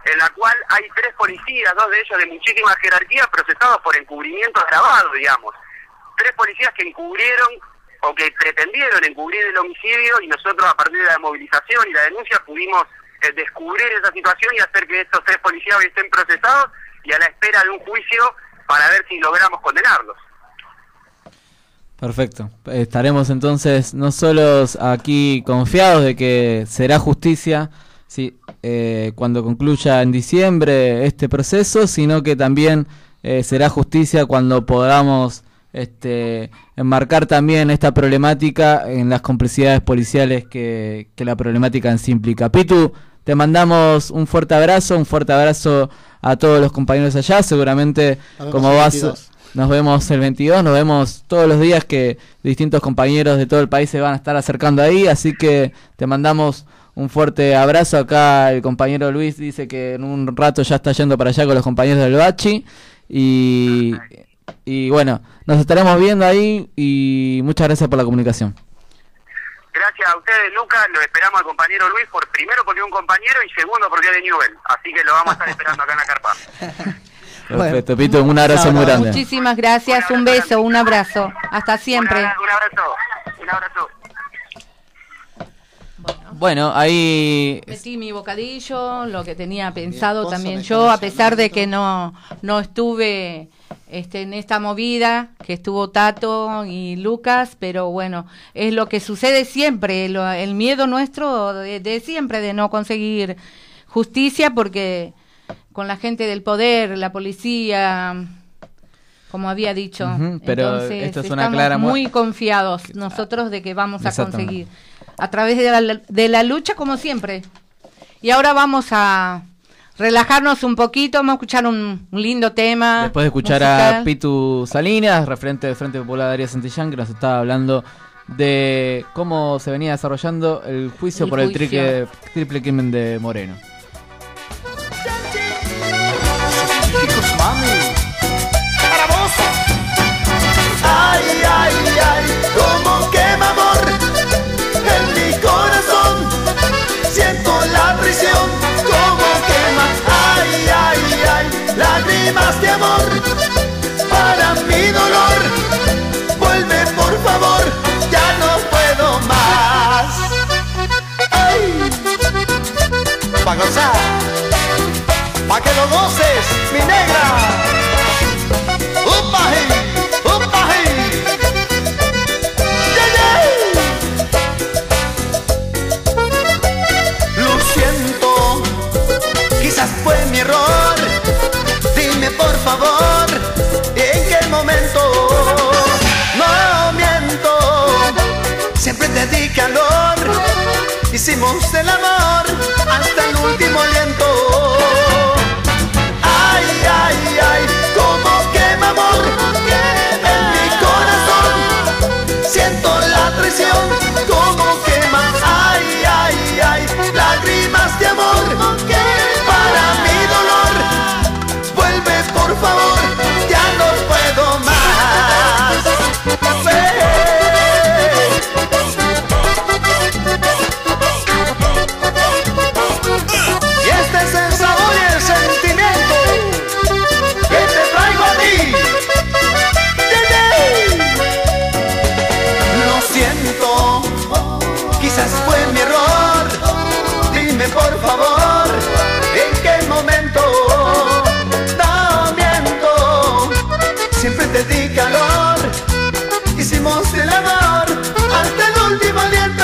en la cual hay tres policías, dos de ellos de muchísima jerarquía, procesados por encubrimiento agravado, digamos. Tres policías que encubrieron o que pretendieron encubrir el homicidio, y nosotros a partir de la movilización y la denuncia pudimos eh, descubrir esa situación y hacer que estos tres policías hoy estén procesados y a la espera de un juicio para ver si logramos condenarlos. Perfecto. Estaremos entonces no solo aquí confiados de que será justicia, sí, eh, cuando concluya en diciembre este proceso, sino que también eh, será justicia cuando podamos este, enmarcar también esta problemática en las complicidades policiales que, que la problemática en sí implica. Pitu, te mandamos un fuerte abrazo, un fuerte abrazo a todos los compañeros allá, seguramente como vas... Nos vemos el veintidós, nos vemos todos los días que distintos compañeros de todo el país se van a estar acercando ahí, así que te mandamos un fuerte abrazo. Acá el compañero Luis dice que en un rato ya está yendo para allá con los compañeros del Bachi y, y bueno, nos estaremos viendo ahí y muchas gracias por la comunicación. Gracias a ustedes, Lucas, lo esperamos al compañero Luis, por primero porque es un compañero y segundo porque es de Newell, así que lo vamos a estar esperando acá en la carpa. Perfecto, Pito, un abrazo muy grande. Muchísimas gracias, un beso, un abrazo. Hasta siempre. Un abrazo, un abrazo. Bueno, ahí... Metí mi bocadillo, lo que tenía pensado también yo, a pesar de que no, no estuve este, en esta movida, que estuvo Tato y Lucas, pero bueno, es lo que sucede siempre, lo, el miedo nuestro de, de siempre de no conseguir justicia, porque... con la gente del poder, la policía, como había dicho. Uh-huh, pero entonces esto es una estamos clara muy confiados nosotros de que vamos a conseguir a través de la, de la lucha como siempre. Y ahora vamos a relajarnos un poquito, vamos a escuchar un, un lindo tema. Después de escuchar musical. A Pitu Salinas, referente del Frente Popular de Arias Santillán, que nos estaba hablando de cómo se venía desarrollando el juicio el por juicio. el triple, triple crimen de Moreno. Para vos. Ay, ay, ay, como quema amor en mi corazón. Siento la prisión, como quema. Ay, ay, ay, lágrimas de amor para mi dolor. Vuelve por favor, ya no puedo más. Ay, pa' gozar, pa' que lo goces, mi negra. ¡Upají! ¡Upají! ¡Yeah, yeah! Lo siento, quizás fue mi error. Dime por favor, ¿en qué momento? No miento, siempre te di calor. Hicimos el amor hasta el último aliento. Ay, ay, ay, como quema amor en mi corazón. Siento la traición, como quema. Ay, ay, ay, lágrimas de amor para mi dolor. Vuelve por favor, ya no puedo más. Y este es el sabor y el sentimiento que te traigo a ti. Lo siento, quizás fue mi error. Dime por favor, ¿en qué momento? No miento, siempre te di calor. Hicimos el amor hasta el último aliento.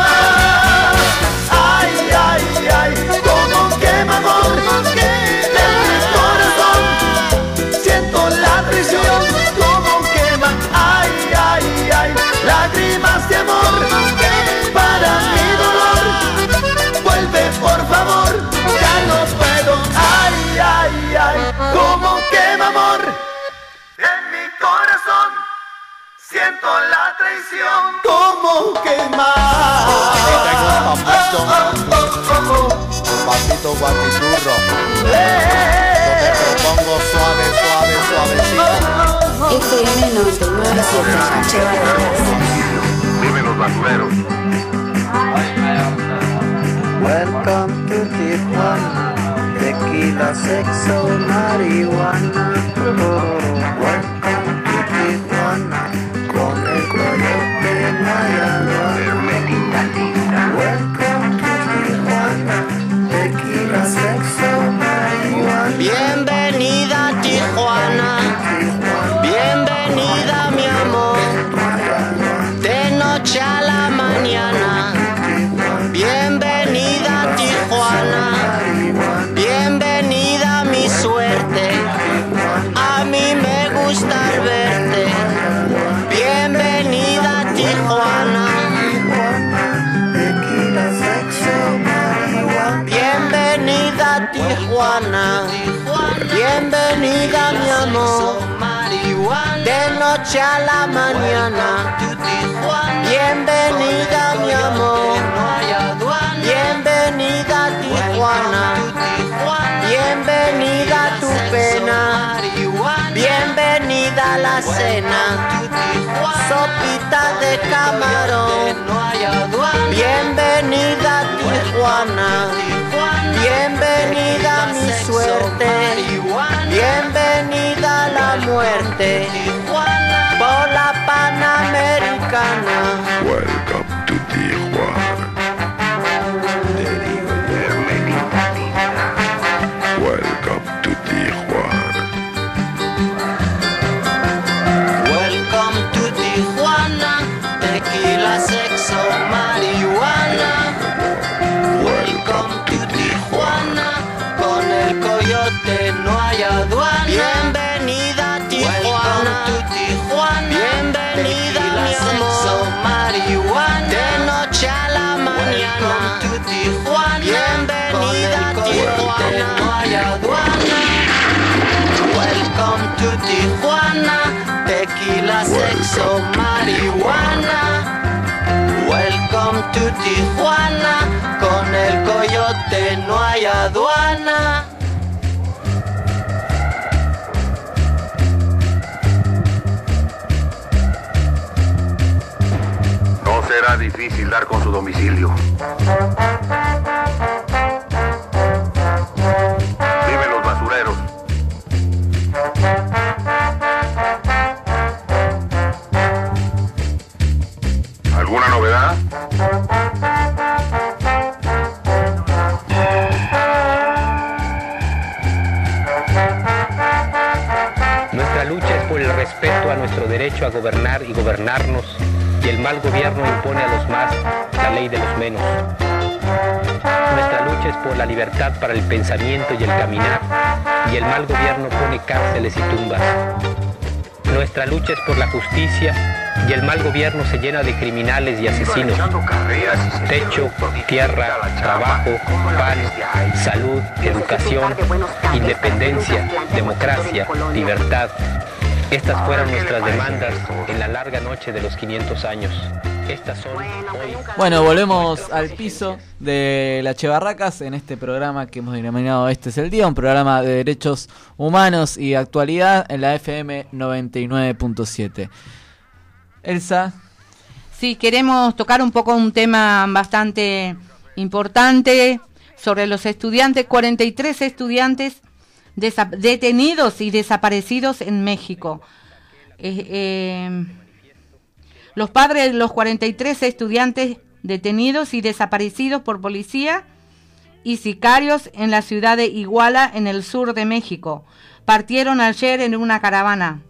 Ay, ay, ay, como quema amor en mi corazón. Siento la prisión, como quema. Ay, ay, ay, lágrimas de amor para mi dolor. Vuelve por favor, ya no puedo. Ay, ay, ay, como quema amor en mi corazón. Siento la traición, como quema. Papito guapiturro, yo te propongo suave, suave, suavecito. F M noventa y nueve punto siete, Viven los basureros. Welcome to Tijuana, tequila. tequila, sexo, marihuana. Welcome to Tijuana, con el coyote no hay aduana. Welcome to Tijuana, tequila, sexo, marihuana. Bienvenida a Tijuana, bienvenida mi amor, de noche a la mañana. Bienvenida a Tijuana, bienvenida a mi suerte, a mí me gusta verte. Bienvenida a Tijuana, bienvenida a Tijuana, bienvenida mi amor, de noche a la mañana. Bienvenida mi amor, bienvenida a Tijuana, bienvenida a tu pena, bienvenida a la cena, sopita de camarón. Bienvenida a Tijuana, bienvenida a mi suerte, bienvenida a la muerte, por la Panamericana. Welcome to Tijuana. Te digo bienvenida, linda. Welcome to Tijuana. Welcome to Tijuana, tequila, sexo, marihuana. Welcome to Tijuana, con el coyote no hay aduana. Bienvenida a Tijuana, bienvenida mi amor, marihuana. De noche a la mañana. Bienvenida a Tijuana, no hay aduana. Welcome to Tijuana, tequila, sexo, marihuana. Welcome to Tijuana, con el coyote no hay aduana. No será difícil dar con su domicilio. Dime los basureros. ¿Alguna novedad? Nuestra lucha es por el respeto a nuestro derecho a gobernar y gobernarnos, y el mal gobierno impone a los más la ley de los menos. Nuestra lucha es por la libertad para el pensamiento y el caminar, y el mal gobierno pone cárceles y tumbas. Nuestra lucha es por la justicia, y el mal gobierno se llena de criminales y asesinos. Techo, tierra, trabajo, pan, salud, educación, independencia, democracia, libertad. Estas fueron nuestras demandas en la larga noche de los quinientos años. Estas son hoy... Bueno, volvemos al piso de la Che Barracas en este programa que hemos denominado Este es el Día, un programa de derechos humanos y actualidad en la F M noventa y nueve punto siete. Elsa. Sí, queremos tocar un poco un tema bastante importante sobre los estudiantes, cuarenta y tres estudiantes desa- detenidos y desaparecidos en México. Eh, eh, los padres de los cuarenta y tres estudiantes detenidos y desaparecidos por policía y sicarios en la ciudad de Iguala, en el sur de México, partieron ayer en una caravana.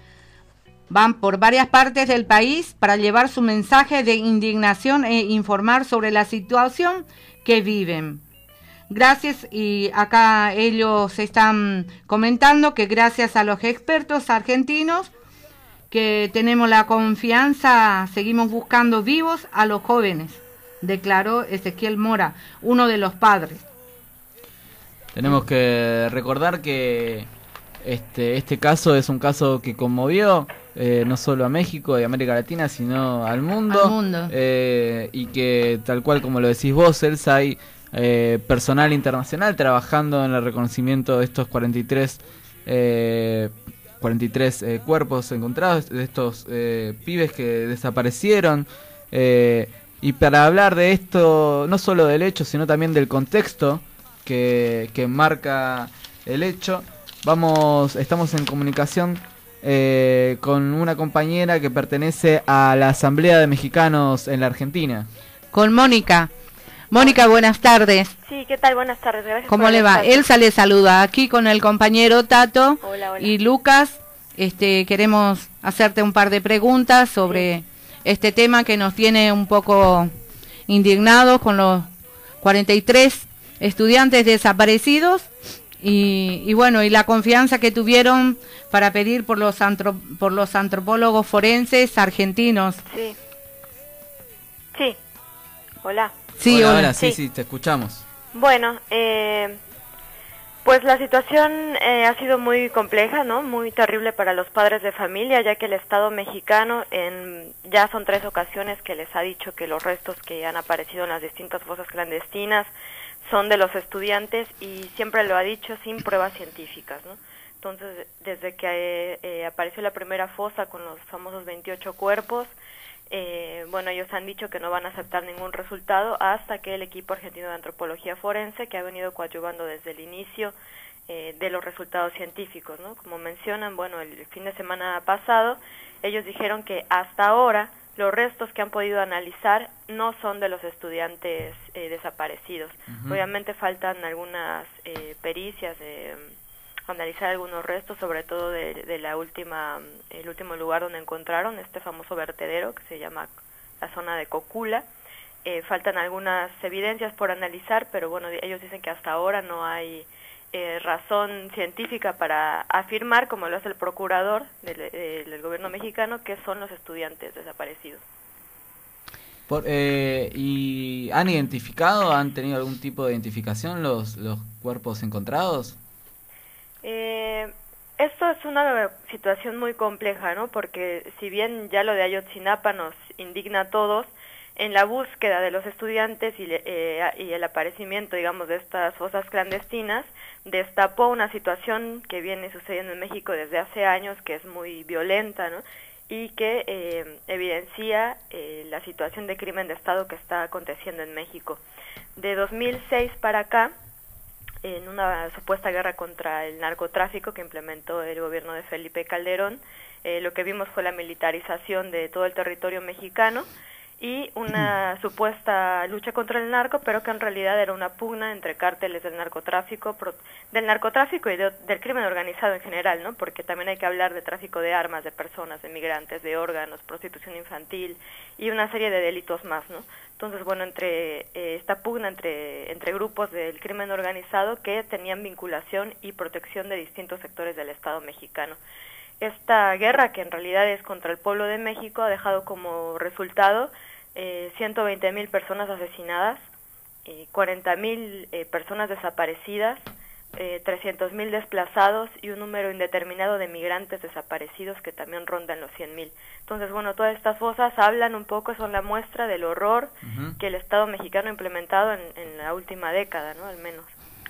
Van por varias partes del país para llevar su mensaje de indignación e informar sobre la situación que viven. Gracias, y acá ellos están comentando que gracias a los expertos argentinos que tenemos la confianza, seguimos buscando vivos a los jóvenes, declaró Ezequiel Mora, uno de los padres. Tenemos que recordar que este, este caso es un caso que conmovió eh, no solo a México y América Latina, sino al mundo, al mundo. Eh, y que tal cual como lo decís vos, Elsa, hay eh, personal internacional trabajando en el reconocimiento de estos cuarenta y tres eh, cuarenta y tres eh, cuerpos encontrados, de estos eh, pibes que desaparecieron, eh, y para hablar de esto, no solo del hecho, sino también del contexto que, que marca el hecho. Vamos, estamos en comunicación eh, con una compañera que pertenece a la Asamblea de Mexicanos en la Argentina. Con Mónica. Mónica, buenas tardes. Sí, ¿qué tal? Buenas tardes. Gracias. ¿Cómo le va? Elsa le saluda aquí con el compañero Tato. Hola, hola. Y Lucas. Este, queremos hacerte un par de preguntas sobre sí. este tema que nos tiene un poco indignados con los cuarenta y tres estudiantes desaparecidos y, y bueno, y la confianza que tuvieron para pedir por los antro, por los antropólogos forenses argentinos. Sí. Sí. Hola. Sí, hola, hola. hola. Sí, sí, sí, te escuchamos. Bueno, eh, pues la situación eh, ha sido muy compleja, ¿no? Muy terrible para los padres de familia, ya que el Estado mexicano en ya son tres ocasiones que les ha dicho que los restos que han aparecido en las distintas fosas clandestinas son de los estudiantes y siempre lo ha dicho sin pruebas científicas, ¿no? Entonces, desde que eh, eh, apareció la primera fosa con los famosos veintiocho cuerpos, Eh, bueno, ellos han dicho que no van a aceptar ningún resultado hasta que el equipo argentino de antropología forense, que ha venido coadyuvando desde el inicio eh, de los resultados científicos, ¿no? Como mencionan, bueno, el fin de semana pasado, ellos dijeron que hasta ahora los restos que han podido analizar no son de los estudiantes eh, desaparecidos. Uh-huh. Obviamente faltan algunas eh, pericias de analizar algunos restos, sobre todo de, de la última, el último lugar donde encontraron este famoso vertedero que se llama la zona de Cocula. Eh, faltan algunas evidencias por analizar, pero bueno, ellos dicen que hasta ahora no hay eh, razón científica para afirmar, como lo hace el procurador del, del gobierno mexicano, que son los estudiantes desaparecidos. Por, eh, ¿Y han identificado, han tenido algún tipo de identificación los, los cuerpos encontrados? Eh, esto es una situación muy compleja, ¿no? Porque si bien ya lo de Ayotzinapa nos indigna a todos, en la búsqueda de los estudiantes y, eh, y el aparecimiento, digamos, de estas fosas clandestinas, destapó una situación que viene sucediendo en México desde hace años, que es muy violenta, ¿no? Y que eh, evidencia eh, la situación de crimen de Estado que está aconteciendo en México. De dos mil seis para acá, en una supuesta guerra contra el narcotráfico que implementó el gobierno de Felipe Calderón, eh, lo que vimos fue la militarización de todo el territorio mexicano y una supuesta lucha contra el narco, pero que en realidad era una pugna entre cárteles del narcotráfico, pro, del narcotráfico y de, del crimen organizado en general, ¿no? Porque también hay que hablar de tráfico de armas, de personas, de migrantes, de órganos, prostitución infantil y una serie de delitos más, ¿no? Entonces, bueno, entre eh, esta pugna entre, entre grupos del crimen organizado que tenían vinculación y protección de distintos sectores del Estado mexicano. Esta guerra, que en realidad es contra el pueblo de México, ha dejado como resultado eh, ciento veinte mil personas asesinadas, eh, cuarenta mil eh, personas desaparecidas, eh, trescientos mil desplazados y un número indeterminado de migrantes desaparecidos que también rondan los cien mil. Entonces, bueno, todas estas cosas hablan un poco, son la muestra del horror uh-huh. que el Estado mexicano ha implementado en, en la última década, ¿no? Al menos.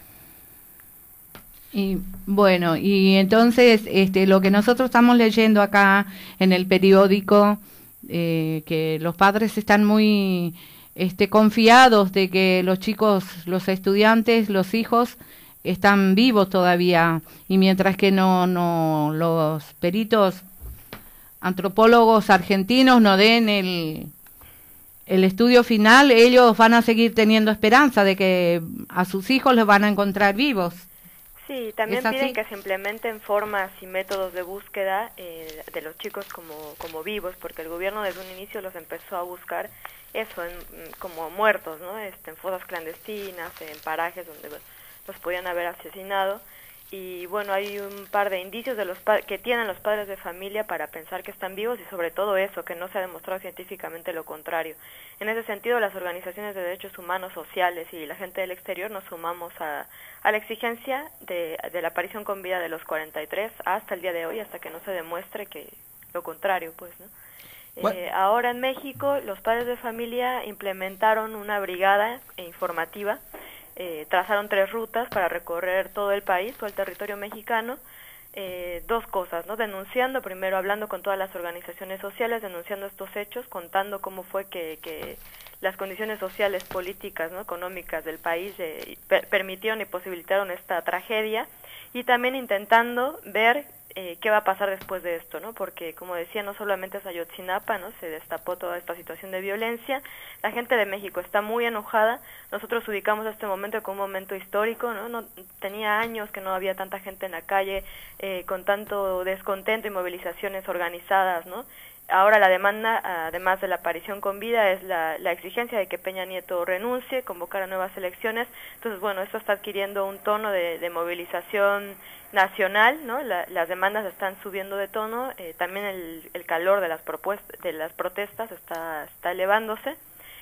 Y bueno, y entonces este, lo que nosotros estamos leyendo acá en el periódico, eh, que los padres están muy este, confiados de que los chicos, los estudiantes, los hijos están vivos todavía, y mientras que no, no los peritos antropólogos argentinos no den el, el estudio final, ellos van a seguir teniendo esperanza de que a sus hijos los van a encontrar vivos. Sí, también piden que se implementen formas y métodos de búsqueda eh, de los chicos como, como vivos, porque el gobierno desde un inicio los empezó a buscar eso, en, como muertos, ¿no? Este, en fosas clandestinas, en parajes donde los podían haber asesinado. Y bueno, hay un par de indicios de los que tienen los padres de familia para pensar que están vivos y sobre todo eso, que no se ha demostrado científicamente lo contrario. En ese sentido, las organizaciones de derechos humanos sociales y la gente del exterior nos sumamos a, a la exigencia de, de la aparición con vida de los cuarenta y tres hasta el día de hoy, hasta que no se demuestre que lo contrario, pues, ¿no? Eh, ahora en México, los padres de familia implementaron una brigada informativa. Eh, trazaron tres rutas para recorrer todo el país, todo el territorio mexicano, eh, dos cosas, ¿no? Denunciando, primero hablando con todas las organizaciones sociales, denunciando estos hechos, contando cómo fue que, que las condiciones sociales, políticas, ¿no? económicas del país eh, per permitieron y posibilitaron esta tragedia, y también intentando ver eh, qué va a pasar después de esto, ¿no? Porque, como decía, no solamente es Ayotzinapa, ¿no? Se destapó toda esta situación de violencia. La gente de México está muy enojada. Nosotros ubicamos este momento como un momento histórico, ¿no? No tenía años que no había tanta gente en la calle, eh, con tanto descontento y movilizaciones organizadas, ¿no? Ahora la demanda, además de la aparición con vida, es la, la exigencia de que Peña Nieto renuncie, convocar a nuevas elecciones. Entonces, bueno, esto está adquiriendo un tono de, de movilización nacional, ¿no? La, las demandas están subiendo de tono, eh, también el, el calor de las propuestas, de las protestas está, está elevándose.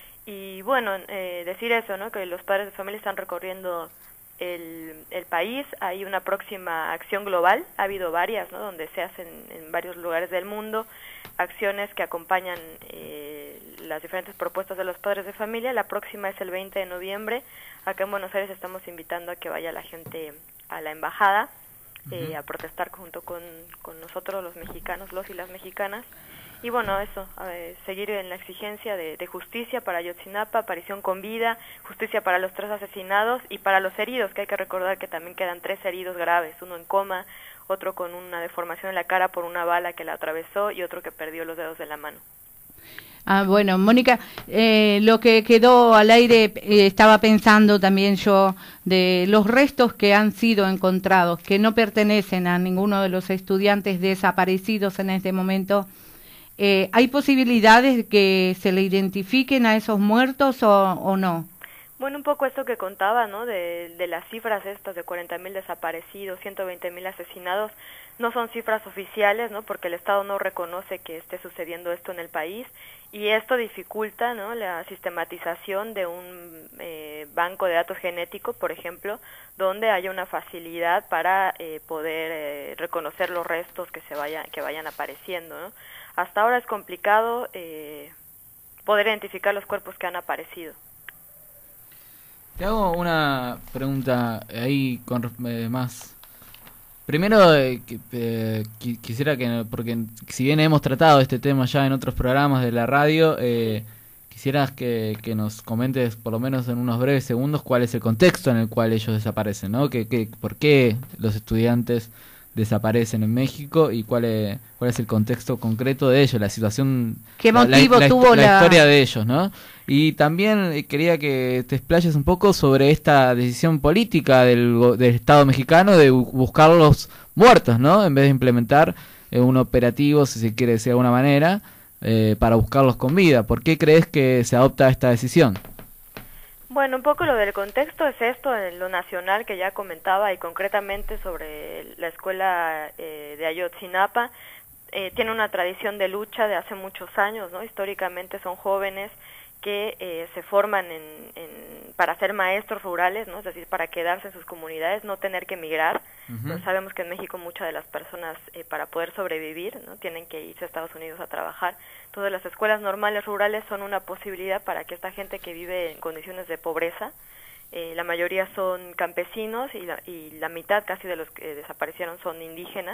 Y bueno, eh, decir eso, ¿no? Que los padres de familia están recorriendo el, el país. Hay una próxima acción global, ha habido varias, ¿no? Donde se hacen en varios lugares del mundo acciones que acompañan eh, las diferentes propuestas de los padres de familia. La próxima es el veinte de noviembre. Acá en Buenos Aires estamos invitando a que vaya la gente a la embajada eh, uh-huh. a protestar junto con, con nosotros los mexicanos, los y las mexicanas. Y bueno, eso, eh, seguir en la exigencia de, de justicia para Ayotzinapa, aparición con vida, justicia para los tres asesinados y para los heridos, que hay que recordar que también quedan tres heridos graves, uno en coma, otro con una deformación en la cara por una bala que la atravesó y otro que perdió los dedos de la mano. Ah, bueno, Mónica, eh, lo que quedó al aire, eh, estaba pensando también yo, de los restos que han sido encontrados, que no pertenecen a ninguno de los estudiantes desaparecidos en este momento. Eh, ¿Hay posibilidades de que se le identifiquen a esos muertos o, o no? Bueno, un poco esto que contaba, ¿no? De, de las cifras estas de cuarenta mil desaparecidos, ciento veinte mil asesinados, no son cifras oficiales, ¿no? Porque el Estado no reconoce que esté sucediendo esto en el país, y esto dificulta, ¿no? La sistematización de un eh, banco de datos genético, por ejemplo, donde haya una facilidad para eh, poder eh, reconocer los restos que se vayan, que vayan apareciendo, ¿no? Hasta ahora es complicado eh, poder identificar los cuerpos que han aparecido. Te hago una pregunta ahí con eh, más. Primero, eh, eh, quisiera que, porque si bien hemos tratado este tema ya en otros programas de la radio, eh, quisieras que, que nos comentes, por lo menos en unos breves segundos, cuál es el contexto en el cual ellos desaparecen, ¿no? Que, que, ¿Por qué los estudiantes desaparecen en México y cuál es, cuál es el contexto concreto de ellos, la situación, qué motivo la, la, tuvo la, la historia de ellos, ¿no? Y también quería que te explayes un poco sobre esta decisión política del, del Estado mexicano de buscar los muertos, ¿no? En vez de implementar eh, un operativo, si se quiere decir de alguna manera, eh, para buscarlos con vida. ¿Por qué crees que se adopta esta decisión? Bueno, un poco lo del contexto es esto, en lo nacional que ya comentaba, y concretamente sobre la escuela eh, de Ayotzinapa. Eh, tiene una tradición de lucha de hace muchos años, ¿no? Históricamente son jóvenes que eh, se forman en, en, para ser maestros rurales, ¿no? Es decir, para quedarse en sus comunidades, no tener que emigrar. Uh-huh. ¿No? Sabemos que en México muchas de las personas, eh, para poder sobrevivir, ¿no? tienen que irse a Estados Unidos a trabajar. Entonces las escuelas normales rurales son una posibilidad para que esta gente que vive en condiciones de pobreza, eh, la mayoría son campesinos y la, y la mitad casi de los que desaparecieron son indígenas,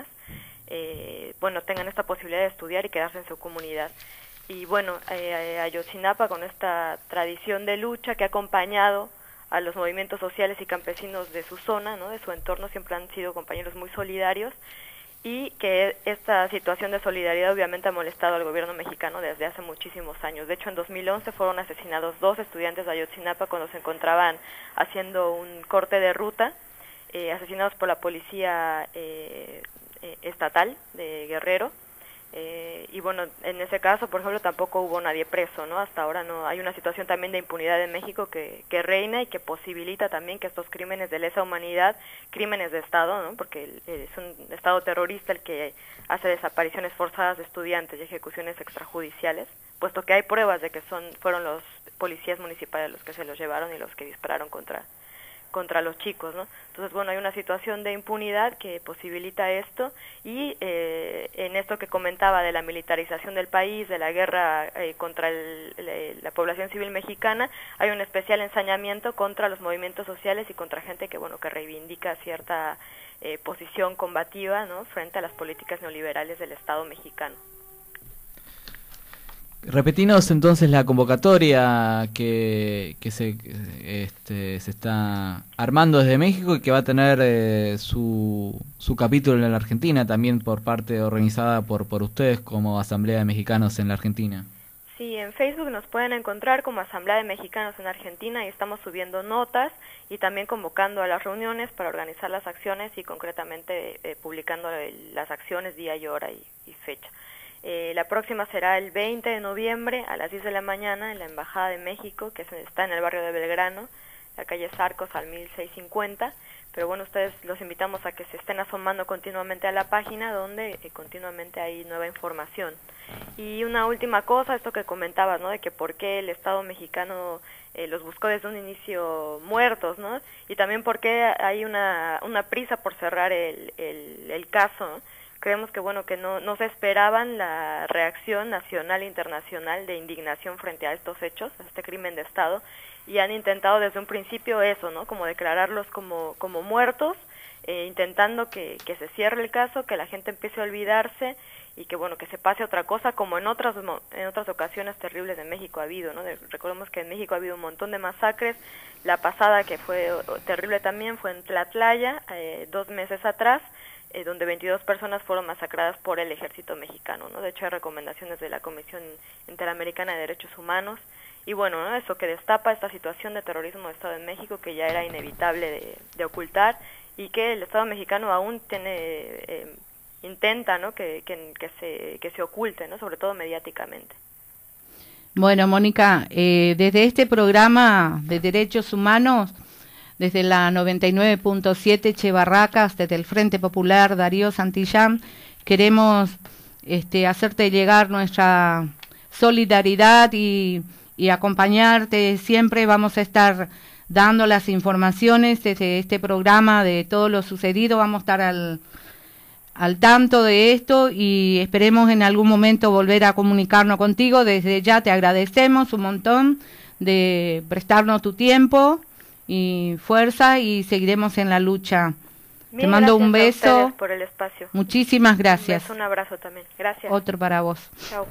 eh, bueno, tengan esta posibilidad de estudiar y quedarse en su comunidad. Y bueno, eh, Ayotzinapa, con esta tradición de lucha que ha acompañado a los movimientos sociales y campesinos de su zona, ¿no? De su entorno, siempre han sido compañeros muy solidarios, y que esta situación de solidaridad obviamente ha molestado al gobierno mexicano desde hace muchísimos años. De hecho, en dos mil once fueron asesinados dos estudiantes de Ayotzinapa cuando se encontraban haciendo un corte de ruta, eh, asesinados por la policía eh, eh, estatal de Guerrero. Eh, y bueno, en ese caso, por ejemplo, tampoco hubo nadie preso, ¿no? Hasta ahora no. Hay una situación también de impunidad en México que, que reina y que posibilita también que estos crímenes de lesa humanidad, crímenes de Estado, ¿no? Porque es un Estado terrorista el que hace desapariciones forzadas de estudiantes y ejecuciones extrajudiciales, puesto que hay pruebas de que son fueron los policías municipales los que se los llevaron y los que dispararon contra contra los chicos, ¿no? Entonces, bueno, hay una situación de impunidad que posibilita esto, y eh, en esto que comentaba de la militarización del país, de la guerra eh, contra el, el, la población civil mexicana, hay un especial ensañamiento contra los movimientos sociales y contra gente que, bueno, que reivindica cierta eh, posición combativa, ¿no? Frente a las políticas neoliberales del Estado mexicano. Repetinos entonces la convocatoria que, que se, este, se está armando desde México y que va a tener eh, su, su capítulo en la Argentina, también por parte organizada por, por ustedes como Asamblea de Mexicanos en la Argentina. Sí, en Facebook nos pueden encontrar como Asamblea de Mexicanos en Argentina y estamos subiendo notas y también convocando a las reuniones para organizar las acciones y concretamente eh, publicando el, las acciones día y hora y, y fecha. Eh, la próxima será el veinte de noviembre a las diez de la mañana en la Embajada de México, que está en el barrio de Belgrano, la calle Zarcos al mil seiscientos cincuenta. Pero bueno, ustedes los invitamos a que se estén asomando continuamente a la página donde eh, continuamente hay nueva información. Y una última cosa, esto que comentabas, ¿no? De que por qué el Estado mexicano eh, los buscó desde un inicio muertos, ¿no? Y también por qué hay una, una prisa por cerrar el, el, el caso, ¿no? Creemos que bueno que no, no se esperaban la reacción nacional e internacional de indignación frente a estos hechos, a este crimen de Estado, y han intentado desde un principio eso, ¿no? Como declararlos como, como muertos, eh, intentando que, que se cierre el caso, que la gente empiece a olvidarse y que bueno que se pase otra cosa, como en otras en otras ocasiones terribles de México ha habido, ¿no? De, recordemos que en México ha habido un montón de masacres. La pasada que fue terrible también fue en Tlatlaya, eh, dos meses atrás, eh, donde veintidós personas fueron masacradas por el ejército mexicano, ¿no? De hecho hay recomendaciones de la Comisión Interamericana de Derechos Humanos y bueno, ¿no? Eso que destapa esta situación de terrorismo de Estado de México que ya era inevitable de, de ocultar y que el Estado mexicano aún tiene eh, intenta, ¿no? que, que, que se que se oculte, ¿no? Sobre todo mediáticamente. Bueno, Mónica, eh, desde este programa de Derechos Humanos, desde la noventa y nueve punto siete Che Barracas, desde el Frente Popular Darío Santillán, queremos este, hacerte llegar nuestra solidaridad y, y acompañarte siempre. Vamos a estar dando las informaciones desde este programa de todo lo sucedido. Vamos a estar al, al tanto de esto y esperemos en algún momento volver a comunicarnos contigo. Desde ya te agradecemos un montón de prestarnos tu tiempo y fuerza y seguiremos en la lucha. Mil te mando un beso. A ustedes por el espacio. Muchísimas gracias. Un beso, un abrazo también. Gracias. Otro para vos. Chao.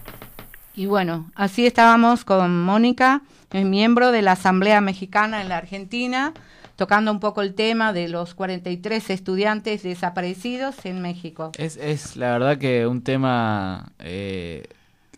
Y bueno, así estábamos con Mónica, es miembro de la Asamblea Mexicana en la Argentina, tocando un poco el tema de los cuarenta y tres estudiantes desaparecidos en México. Es, es la verdad que un tema eh,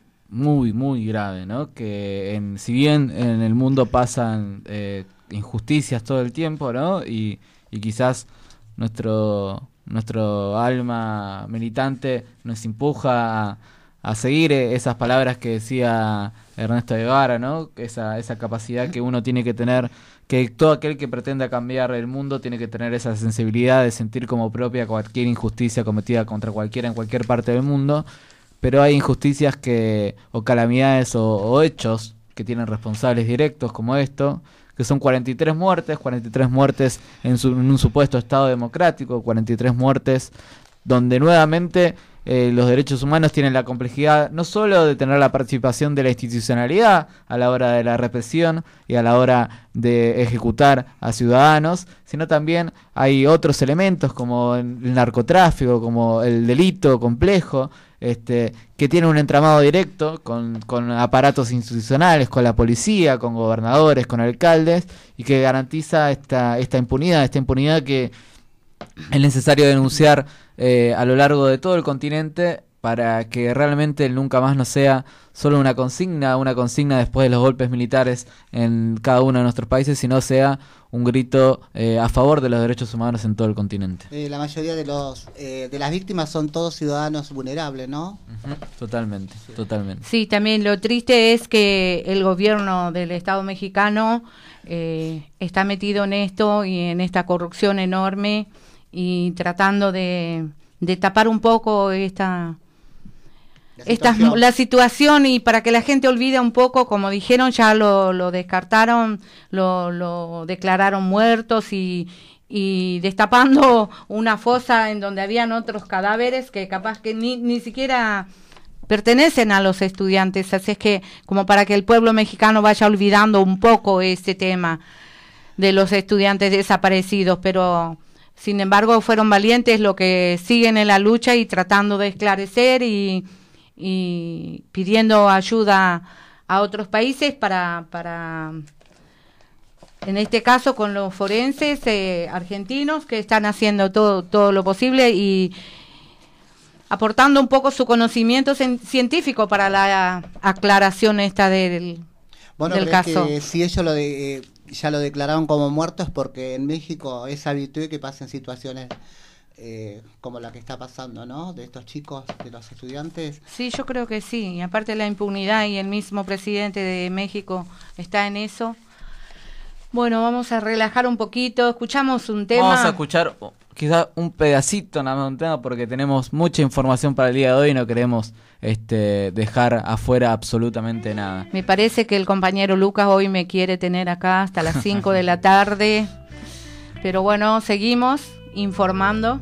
muy, muy grave, ¿no? Que en, si bien en el mundo pasan eh, injusticias todo el tiempo, ¿no? Y, y quizás nuestro, nuestro alma militante nos empuja a, a seguir esas palabras que decía Ernesto Guevara, ¿no? Esa, esa capacidad que uno tiene que tener, que todo aquel que pretenda cambiar el mundo tiene que tener esa sensibilidad de sentir como propia cualquier injusticia cometida contra cualquiera en cualquier parte del mundo, pero hay injusticias que o calamidades o, o hechos que tienen responsables directos como esto, que son cuarenta y tres muertes, cuarenta y tres muertes en, su, en un supuesto Estado democrático, cuarenta y tres muertes donde nuevamente eh, los derechos humanos tienen la complejidad no solo de tener la participación de la institucionalidad a la hora de la represión y a la hora de ejecutar a ciudadanos, sino también hay otros elementos como el narcotráfico, como el delito complejo, este, que tiene un entramado directo con, con aparatos institucionales, con la policía, con gobernadores, con alcaldes, y que garantiza esta, esta impunidad, esta impunidad que es necesario denunciar eh, a lo largo de todo el continente para que realmente el nunca más no sea solo una consigna, una consigna después de los golpes militares en cada uno de nuestros países, sino sea un grito eh, a favor de los derechos humanos en todo el continente. Eh, la mayoría de los eh, de las víctimas son todos ciudadanos vulnerables, ¿no? Uh-huh. Totalmente, totalmente. Sí, también lo triste es que el gobierno del Estado mexicano eh, está metido en esto y en esta corrupción enorme y tratando de, de tapar un poco esta... La situación. Esta, la situación y para que la gente olvide un poco, como dijeron, ya lo, lo descartaron, lo, lo declararon muertos y, y destapando una fosa en donde habían otros cadáveres que capaz que ni, ni siquiera pertenecen a los estudiantes, así es que como para que el pueblo mexicano vaya olvidando un poco este tema de los estudiantes desaparecidos, pero sin embargo fueron valientes los que siguen en la lucha y tratando de esclarecer y y pidiendo ayuda a otros países para, para en este caso con los forenses eh, argentinos que están haciendo todo, todo lo posible y aportando un poco su conocimiento científico para la aclaración esta del, bueno, del caso. Que si ellos lo de, eh, ya lo declararon como muerto es porque en México es habitual que pasen situaciones eh, como la que está pasando, ¿no? De estos chicos, de los estudiantes. Sí, yo creo que sí. Y aparte la impunidad y el mismo presidente de México está en eso. Bueno, vamos a relajar un poquito. Escuchamos un tema. Vamos a escuchar quizás un pedacito nada más de un tema porque tenemos mucha información para el día de hoy y no queremos este, dejar afuera absolutamente nada. Me parece que el compañero Lucas hoy me quiere tener acá hasta las cinco de la tarde. Pero bueno, seguimos informando.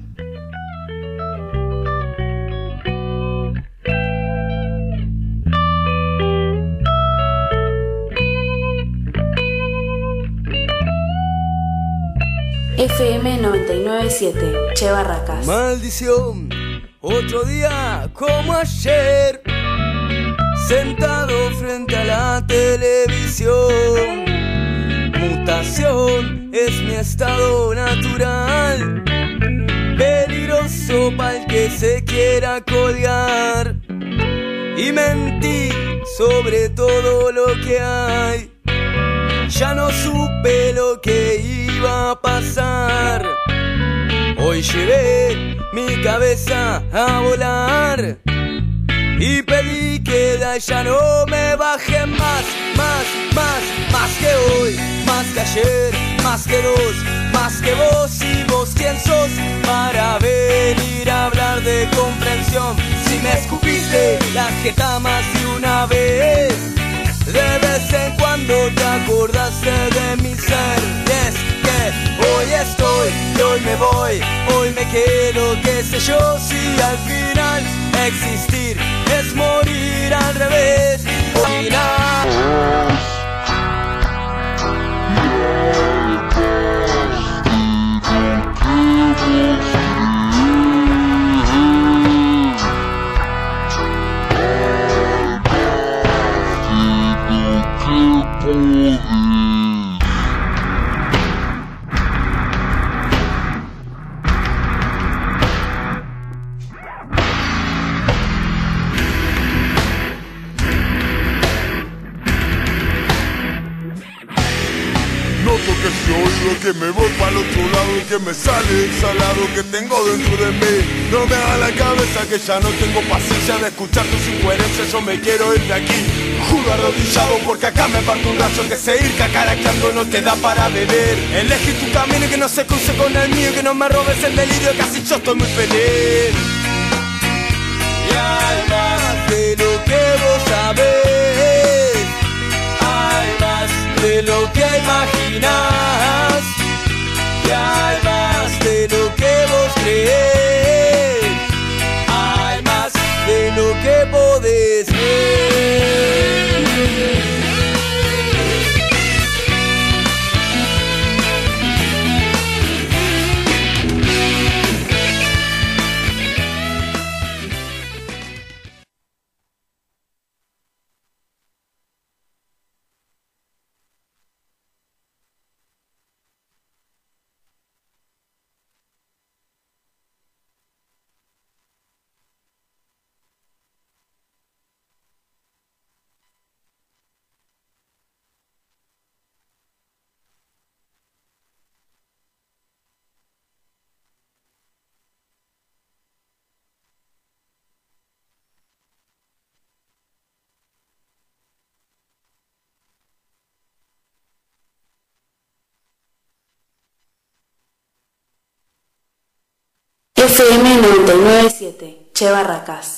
F M noventa y nueve punto siete, Che Barracas. Maldición, otro día como ayer, sentado frente a la televisión. Mutación es mi estado natural, peligroso para el que se quiera colgar. Y mentí sobre todo lo que hay. Ya no supe lo que iba a pasar. Hoy llevé mi cabeza a volar y pedí que de allá no me bajen más, más, más, más que hoy, más que ayer, más que dos, más que vos. Y vos quién sos para venir a hablar de comprensión. Si me escupiste la jeta más de una vez, de vez en cuando te acordaste de mi ser. Y es que hoy estoy y hoy me voy, hoy me quedo, qué sé yo. Si al final existir es morir al revés. Final. Que si oigo que me voy para el otro lado y que me sale exhalado que tengo dentro de mí. No me haga la cabeza que ya no tengo paciencia de escuchar tus incoherencias. Yo me quiero ir de aquí, juro arrodillado, porque acá me parto un rayo que seguir cacaraqueando no te da para beber. Elegí tu camino y que no se cruce con el mío, y que no me robes el delirio, casi yo estoy muy feliz. Y hay más de lo que vos sabés, hay más de lo que imaginás, y hay más de lo que vos creés, hay más de lo que podés ver. F M noventa y nueve punto siete, Che Barracas.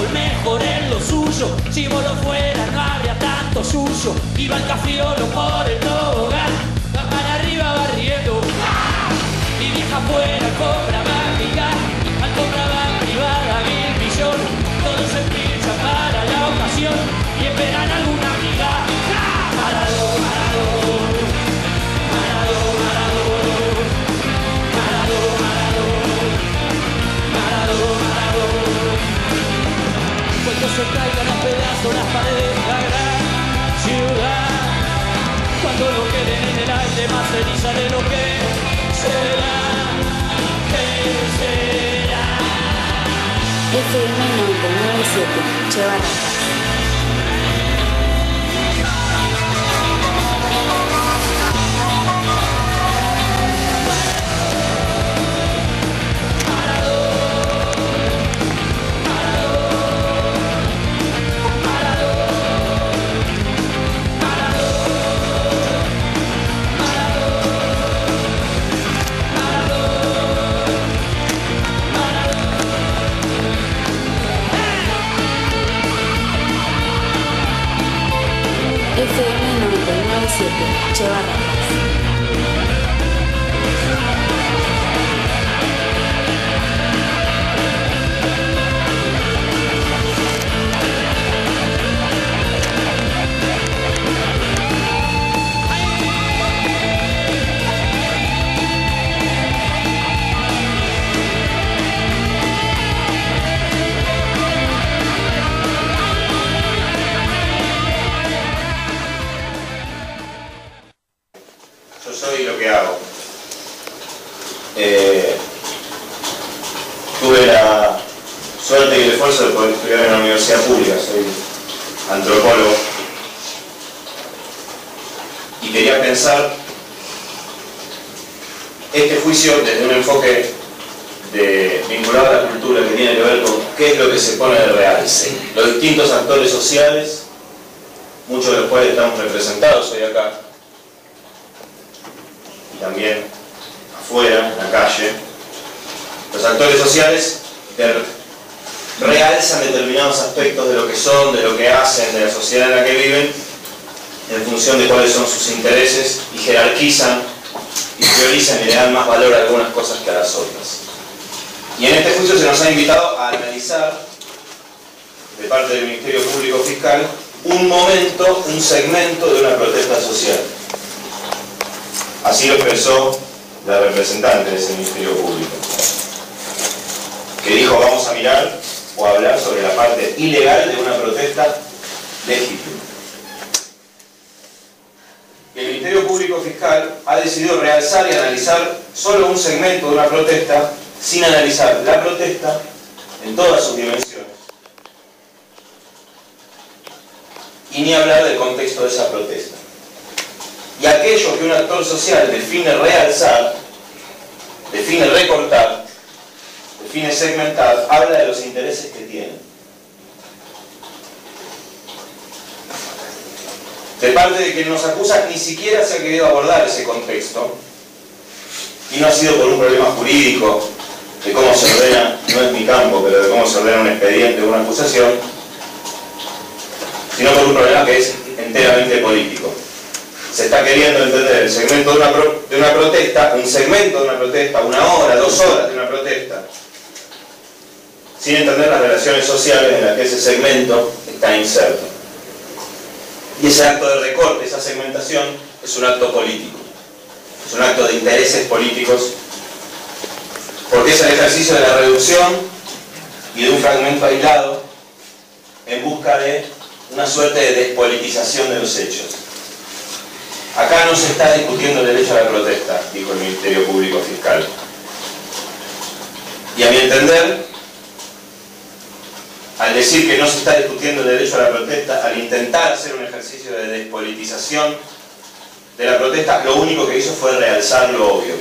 el mejor en lo suyo. Si vos lo fueras no habría tanto suyo. Iba el cafiolo por el hogar, para arriba barriendo. Mi vieja fuera cobra mágica, alfombra va privada mil millones. Todos se pinchan para la ocasión y esperan alguna amiga. Maradó, Maradó, Maradó, Maradó, Maradó, Maradó, Maradó. Cuando se caigan a pedazos las paredes de la gran ciudad, cuando no queden en el aire más ceniza de lo que será, que será. F M noventa y nueve punto siete, Che Barracas. F M noventa y nueve punto siete, Che Barracas. Soy lo que hago. Eh, tuve la suerte y el esfuerzo de poder estudiar en la universidad pública, soy antropólogo, y quería pensar este juicio desde un enfoque de, vinculado a la cultura, que tiene que ver con qué es lo que se pone de realce. Los distintos actores sociales, muchos de los cuales estamos representados hoy acá, también afuera, en la calle, los actores sociales realzan determinados aspectos de lo que son, de lo que hacen, de la sociedad en la que viven, en función de cuáles son sus intereses, y jerarquizan y priorizan y le dan más valor a algunas cosas que a las otras. Y en este juicio se nos ha invitado a analizar, de parte del Ministerio Público Fiscal, un momento, un segmento de una protesta social. Así lo expresó la representante de ese Ministerio Público, que dijo: vamos a mirar o a hablar sobre la parte ilegal de una protesta legítima. El Ministerio Público Fiscal ha decidido realzar y analizar solo un segmento de una protesta, sin analizar la protesta en todas sus dimensiones, y ni hablar del contexto de esa protesta. Y aquello que un actor social define realzar, define recortar, define segmentar, habla de los intereses que tiene. De parte de quien nos acusa, ni siquiera se ha querido abordar ese contexto, y no ha sido por un problema jurídico, de cómo se ordena, no es mi campo, pero de cómo se ordena un expediente o una acusación, sino por un problema que es enteramente político. Se está queriendo entender el segmento de una, pro, de una protesta, un segmento de una protesta, una hora, dos horas de una protesta, sin entender las relaciones sociales en las que ese segmento está inserto. Y ese acto de recorte, esa segmentación, es un acto político, es un acto de intereses políticos, porque es el ejercicio de la reducción y de un fragmento aislado en busca de una suerte de despolitización de los hechos. Acá no se está discutiendo el derecho a la protesta, dijo el Ministerio Público Fiscal. Y a mi entender, al decir que no se está discutiendo el derecho a la protesta, al intentar hacer un ejercicio de despolitización de la protesta, lo único que hizo fue realzar lo obvio.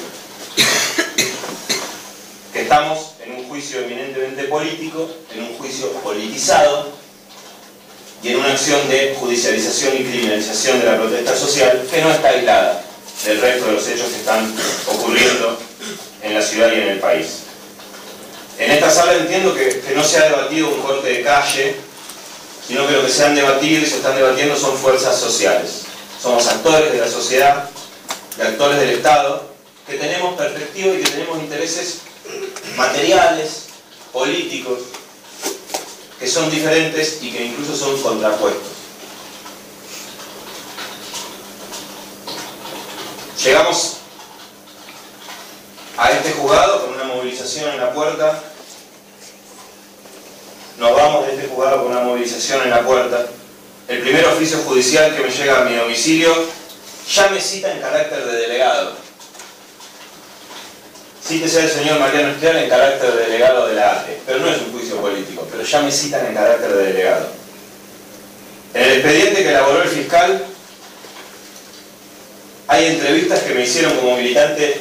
Que estamos en un juicio eminentemente político, en un juicio politizado, y en una acción de judicialización y criminalización de la protesta social que no está aislada del resto de los hechos que están ocurriendo en la ciudad y en el país. En esta sala entiendo que, que no se ha debatido un corte de calle, sino que lo que se han debatido y se están debatiendo son fuerzas sociales. Somos actores de la sociedad y actores del Estado que tenemos perspectiva y que tenemos intereses materiales, políticos, que son diferentes y que incluso son contrapuestos. Llegamos a este juzgado con una movilización en la puerta. Nos vamos de este juzgado con una movilización en la puerta. El primer oficio judicial que me llega a mi domicilio ya me cita en carácter de delegado. Cítese el señor Mariano Escliar en carácter de delegado de la A T E, pero no es un juicio político, pero ya me citan en carácter de delegado. En el expediente que elaboró el fiscal hay entrevistas que me hicieron como militante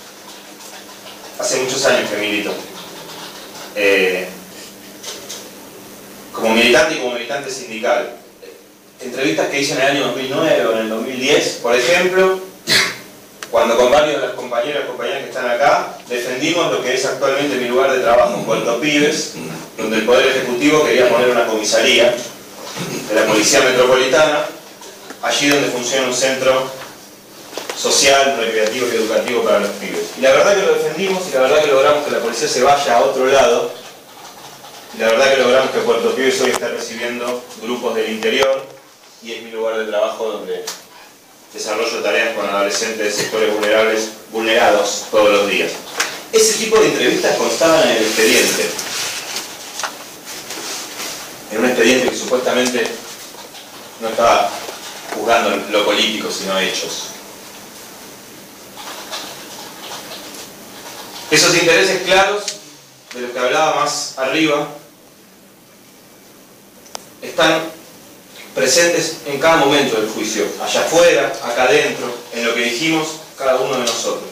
hace muchos años que milito. Eh, como militante y como militante sindical. Entrevistas que hice en el año dos mil nueve o en el dos mil diez, por ejemplo, cuando con varios de las compañeras y compañeras que están acá defendimos lo que es actualmente mi lugar de trabajo en Puerto Pibes, donde el Poder Ejecutivo quería poner una comisaría de la Policía Metropolitana, allí donde funciona un centro social, recreativo y educativo para los pibes. Y la verdad que lo defendimos y la verdad que logramos que la policía se vaya a otro lado, y la verdad que logramos que Puerto Pibes hoy está recibiendo grupos del interior y es mi lugar de trabajo donde desarrollo tareas con adolescentes de sectores vulnerables, vulnerados todos los días. Ese tipo de entrevistas constaban en el expediente. En un expediente que supuestamente no estaba juzgando lo político, sino hechos. Esos intereses claros, de los que hablaba más arriba, están presentes en cada momento del juicio, allá afuera, acá adentro, en lo que dijimos cada uno de nosotros.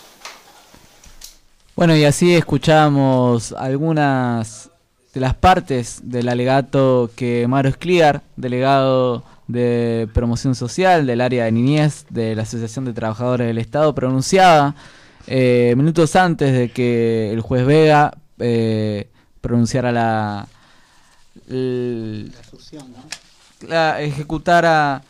Bueno, y así escuchamos algunas de las partes del alegato que Maro Escliar, delegado de promoción social del área de niñez de la Asociación de Trabajadores del Estado, pronunciaba eh, minutos antes de que el juez Vega eh, pronunciara la... El, la asunción, ¿no? La, ejecutara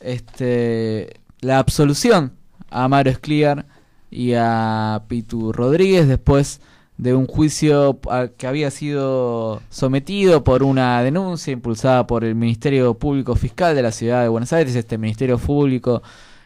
este, la absolución a Maro Escliar y a Pitu Rodríguez después de un juicio que había sido sometido por una denuncia impulsada por el Ministerio Público Fiscal de la Ciudad de Buenos Aires, este Ministerio Público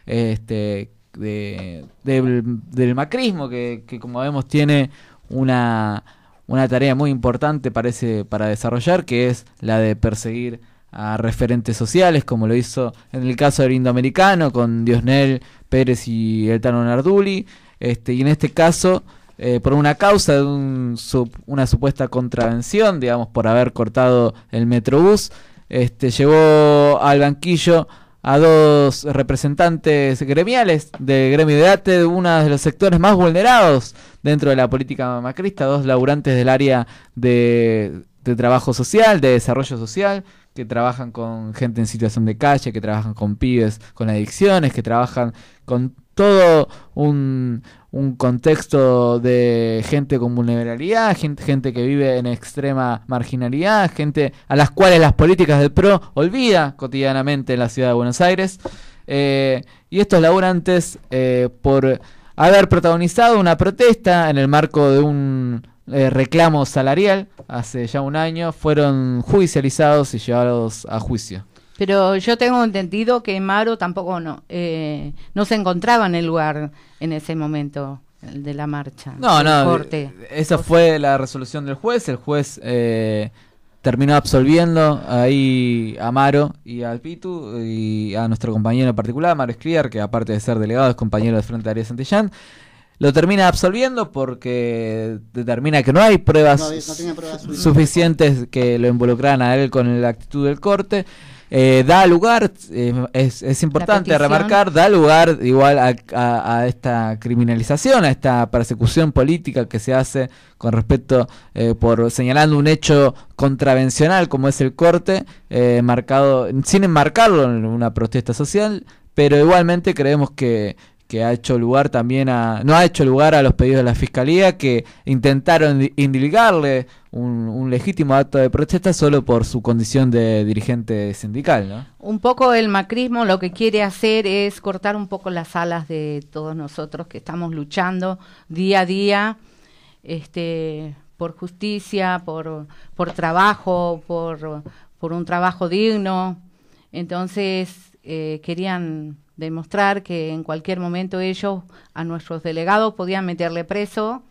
este, de, de, del macrismo que, que como vemos tiene una, una tarea muy importante parece para desarrollar, que es la de perseguir a referentes sociales, como lo hizo en el caso del Indoamericano con Diosnel Pérez y el Tano Narduli, este, y en este caso eh, por una causa de un, sub, una supuesta contravención, digamos, por haber cortado el Metrobús, este, llevó al banquillo a dos representantes gremiales del gremio de A T E, de uno de los sectores más vulnerados dentro de la política macrista, dos laburantes del área de, de trabajo social, de desarrollo social, que trabajan con gente en situación de calle, que trabajan con pibes con adicciones, que trabajan con todo un, un contexto de gente con vulnerabilidad, gente, gente que vive en extrema marginalidad, gente a las cuales las políticas del P R O olvida cotidianamente en la ciudad de Buenos Aires. Eh, y estos laburantes, eh, por haber protagonizado una protesta en el marco de un Eh, reclamo salarial hace ya un año, fueron judicializados y llevados a juicio. Pero yo tengo entendido que Maro tampoco no eh, no se encontraba en el lugar en ese momento de la marcha. No, no, corte. esa fue la resolución del juez. El juez eh, terminó absolviendo ahí a Maro y al Pitu y a nuestro compañero en particular, Maro Escliar, que aparte de ser delegado es compañero del Frente Ariel Santillán. Lo termina absolviendo porque determina que no hay pruebas, no, no tiene pruebas suficientes que lo involucraran a él con la actitud del corte. Eh, da lugar, eh, es, es importante remarcar, da lugar igual a, a, a esta criminalización, a esta persecución política que se hace con respecto, eh, por señalando un hecho contravencional como es el corte, eh, marcado sin enmarcarlo en una protesta social, pero igualmente creemos que que ha hecho lugar también a no ha hecho lugar a los pedidos de la Fiscalía, que intentaron indilgarle un, un legítimo acto de protesta solo por su condición de dirigente sindical, ¿no? Un poco el macrismo lo que quiere hacer es cortar un poco las alas de todos nosotros que estamos luchando día a día este por justicia, por por trabajo, por por un trabajo digno. Entonces eh, querían demostrar que en cualquier momento ellos a nuestros delegados podían meterle preso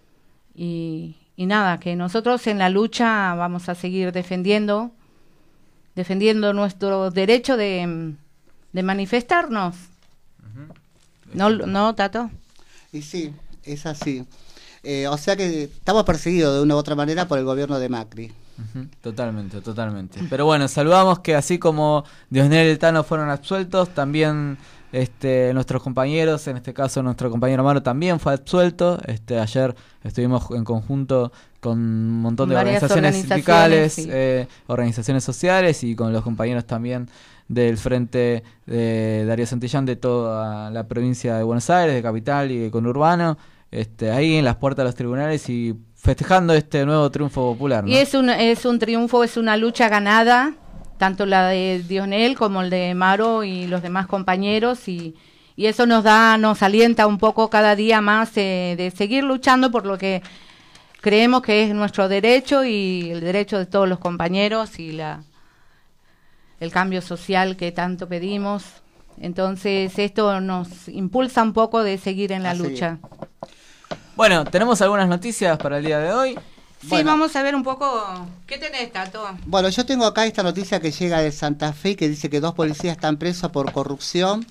y, y nada, que nosotros en la lucha vamos a seguir defendiendo, defendiendo nuestro derecho de, de manifestarnos. Uh-huh. ¿No, no, Tato? Y sí, es así. Eh, o sea que estamos perseguidos de una u otra manera por el gobierno de Macri. Uh-huh. Totalmente, totalmente. Pero bueno, saludamos que así como Diosnel y el Tano fueron absueltos, también este, nuestros compañeros, en este caso nuestro compañero Amaro también fue absuelto. Este, ayer estuvimos en conjunto con un montón de organizaciones, organizaciones sindicales, sí. eh, organizaciones sociales y con los compañeros también del Frente de Darío Santillán de toda la provincia de Buenos Aires, de Capital y de conurbano, este, ahí en las puertas de los tribunales y festejando este nuevo triunfo popular, ¿no? Y es un, es un triunfo, es una lucha ganada, tanto la de Diosnel como el de Maro y los demás compañeros, y, y eso nos da, nos alienta un poco cada día más eh, de seguir luchando por lo que creemos que es nuestro derecho y el derecho de todos los compañeros y la el cambio social que tanto pedimos. Entonces esto nos impulsa un poco de seguir en la Así lucha. Es. Bueno, tenemos algunas noticias para el día de hoy. Sí, bueno, vamos a ver un poco. ¿Qué tenés, Tato? Bueno, yo tengo acá esta noticia que llega de Santa Fe, que dice que dos policías están presos por corrupción.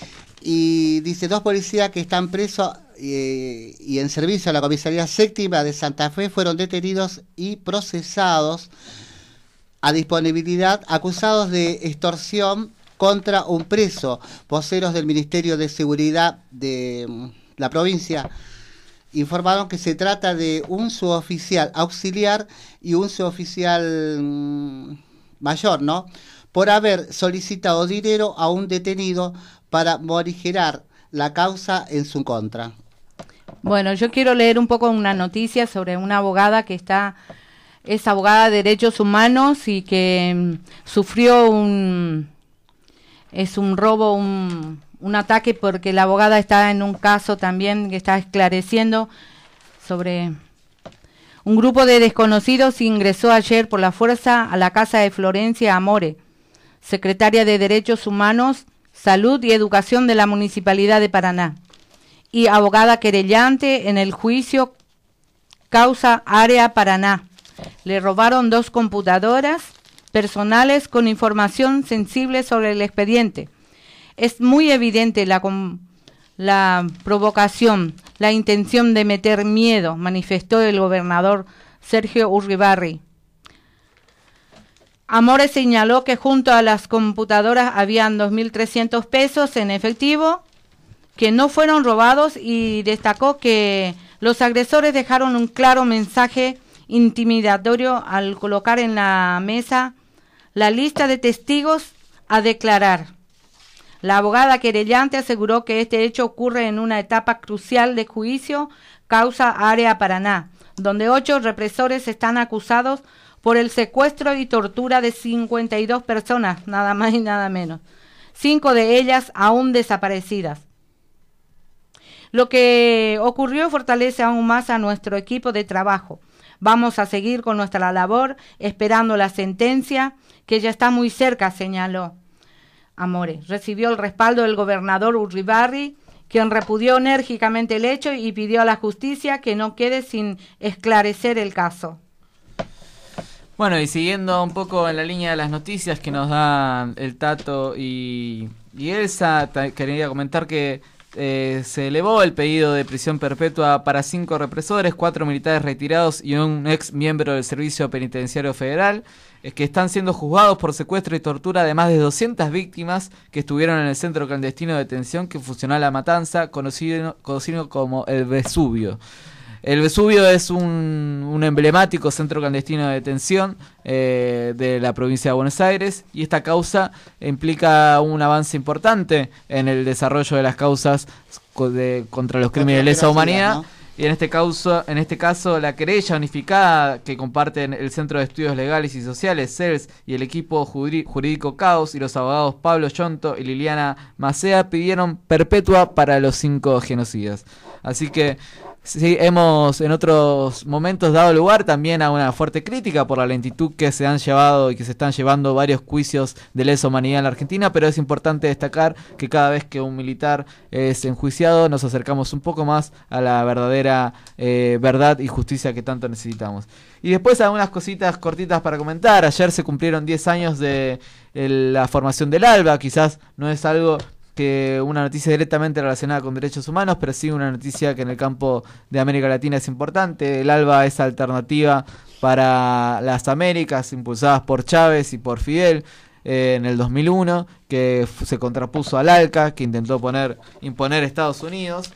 Y dice dos policías que están presos eh, y en servicio a la comisaría séptima de Santa Fe fueron detenidos y procesados a disponibilidad, acusados de extorsión contra un preso. Voceros del Ministerio de Seguridad de la provincia informaron que se trata de un suboficial auxiliar y un suboficial mmm, mayor, ¿no? Por haber solicitado dinero a un detenido para morigerar la causa en su contra. Bueno, yo quiero leer un poco una noticia sobre una abogada que está, es abogada de derechos humanos y que mmm, sufrió un, es un robo, un... un ataque porque la abogada está en un caso también que está esclareciendo sobre un grupo de desconocidos ingresó ayer por la fuerza a la casa de Florencia Amore, secretaria de Derechos Humanos, Salud y Educación de la Municipalidad de Paraná, y abogada querellante en el juicio causa Área Paraná. Le robaron dos computadoras personales con información sensible sobre el expediente. Es muy evidente la, la provocación, la intención de meter miedo, manifestó el gobernador Sergio Urribarri. Amore señaló que junto a las computadoras habían dos mil trescientos pesos en efectivo que no fueron robados y destacó que los agresores dejaron un claro mensaje intimidatorio al colocar en la mesa la lista de testigos a declarar. La abogada querellante aseguró que este hecho ocurre en una etapa crucial de juicio causa Área Paraná, donde ocho represores están acusados por el secuestro y tortura de cincuenta y dos personas, nada más y nada menos, cinco de ellas aún desaparecidas. Lo que ocurrió fortalece aún más a nuestro equipo de trabajo. Vamos a seguir con nuestra labor esperando la sentencia, que ya está muy cerca, señaló. Amore recibió el respaldo del gobernador Urribarri, quien repudió enérgicamente el hecho y pidió a la justicia que no quede sin esclarecer el caso. Bueno, y siguiendo un poco en la línea de las noticias que nos dan el Tato y, y Elsa, quería comentar que eh, se elevó el pedido de prisión perpetua para cinco represores, cuatro militares retirados y un ex miembro del Servicio Penitenciario Federal, que están siendo juzgados por secuestro y tortura de más de doscientas víctimas que estuvieron en el centro clandestino de detención que funcionó a La Matanza, conocido, conocido como el Vesubio. El Vesubio es un, un emblemático centro clandestino de detención eh, de la provincia de Buenos Aires, y esta causa implica un avance importante en el desarrollo de las causas de, contra los crímenes de lesa humanidad, ¿no? Y en este, caso, en este caso la querella unificada que comparten el Centro de Estudios Legales y Sociales, C E L S, y el equipo jurídico Caos, y los abogados Pablo Yonto y Liliana Macea pidieron perpetua para los cinco genocidas. Así que sí, hemos en otros momentos dado lugar también a una fuerte crítica por la lentitud que se han llevado y que se están llevando varios juicios de lesa humanidad en la Argentina, pero es importante destacar que cada vez que un militar es enjuiciado nos acercamos un poco más a la verdadera eh, verdad y justicia que tanto necesitamos. Y después algunas cositas cortitas para comentar. Ayer se cumplieron diez años de el, la formación del ALBA. Quizás no es algo que una noticia directamente relacionada con derechos humanos, pero sí una noticia que en el campo de América Latina es importante. El ALBA es alternativa para las Américas, impulsadas por Chávez y por Fidel eh, en el dos mil uno, que f- se contrapuso al ALCA, que intentó poner imponer Estados Unidos.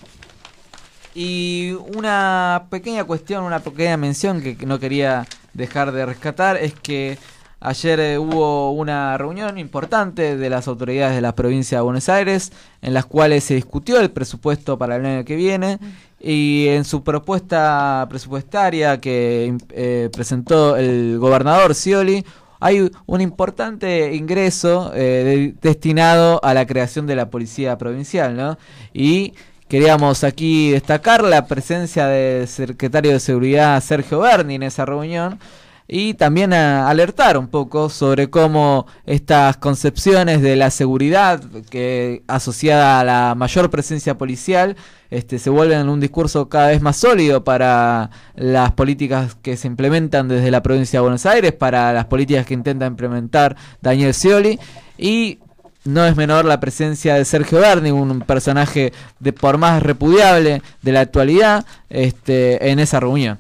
Y una pequeña cuestión, una pequeña mención que no quería dejar de rescatar es que ayer eh, hubo una reunión importante de las autoridades de la provincia de Buenos Aires, en las cuales se discutió el presupuesto para el año que viene, y en su propuesta presupuestaria que eh, presentó el gobernador Scioli, hay un importante ingreso eh, de, destinado a la creación de la policía provincial, ¿no? Y queríamos aquí destacar la presencia del secretario de Seguridad Sergio Berni en esa reunión, y también a alertar un poco sobre cómo estas concepciones de la seguridad que asociada a la mayor presencia policial este, se vuelven un discurso cada vez más sólido para las políticas que se implementan desde la provincia de Buenos Aires, para las políticas que intenta implementar Daniel Scioli, y no es menor la presencia de Sergio Berni, un personaje de por más repudiable de la actualidad, este, en esa reunión.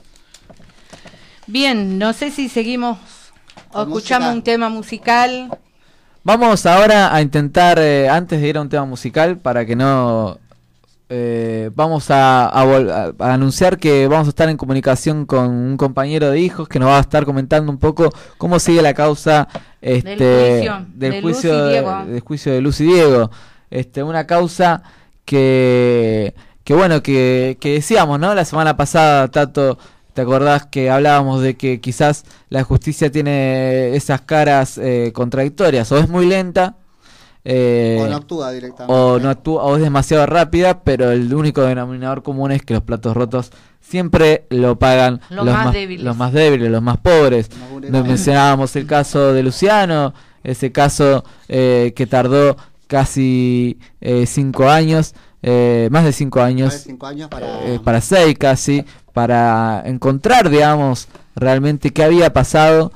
Bien, no sé si seguimos o escuchamos un tema musical. Vamos ahora a intentar, eh, antes de ir a un tema musical, para que no... Eh, vamos a, a, a, a anunciar que vamos a estar en comunicación con un compañero de Hijos que nos va a estar comentando un poco cómo sigue la causa este, del juicio, del de juicio, Luz y de, Diego. del juicio de Luz y Diego. Este, una causa que, que bueno, que, que decíamos, ¿no? La semana pasada, Tato, ¿te acordás que hablábamos de que quizás la justicia tiene esas caras eh, contradictorias? O es muy lenta, eh, o no actúa directamente, o no actúa, o es demasiado rápida, pero el único denominador común es que los platos rotos siempre lo pagan los, los más, más débiles. los más débiles, los más pobres. Nos mencionábamos el caso de Luciano, ese caso eh, que tardó casi eh, cinco años, eh, más de cinco años, Más de cinco años para... eh, para seis casi, para encontrar, digamos, realmente qué había pasado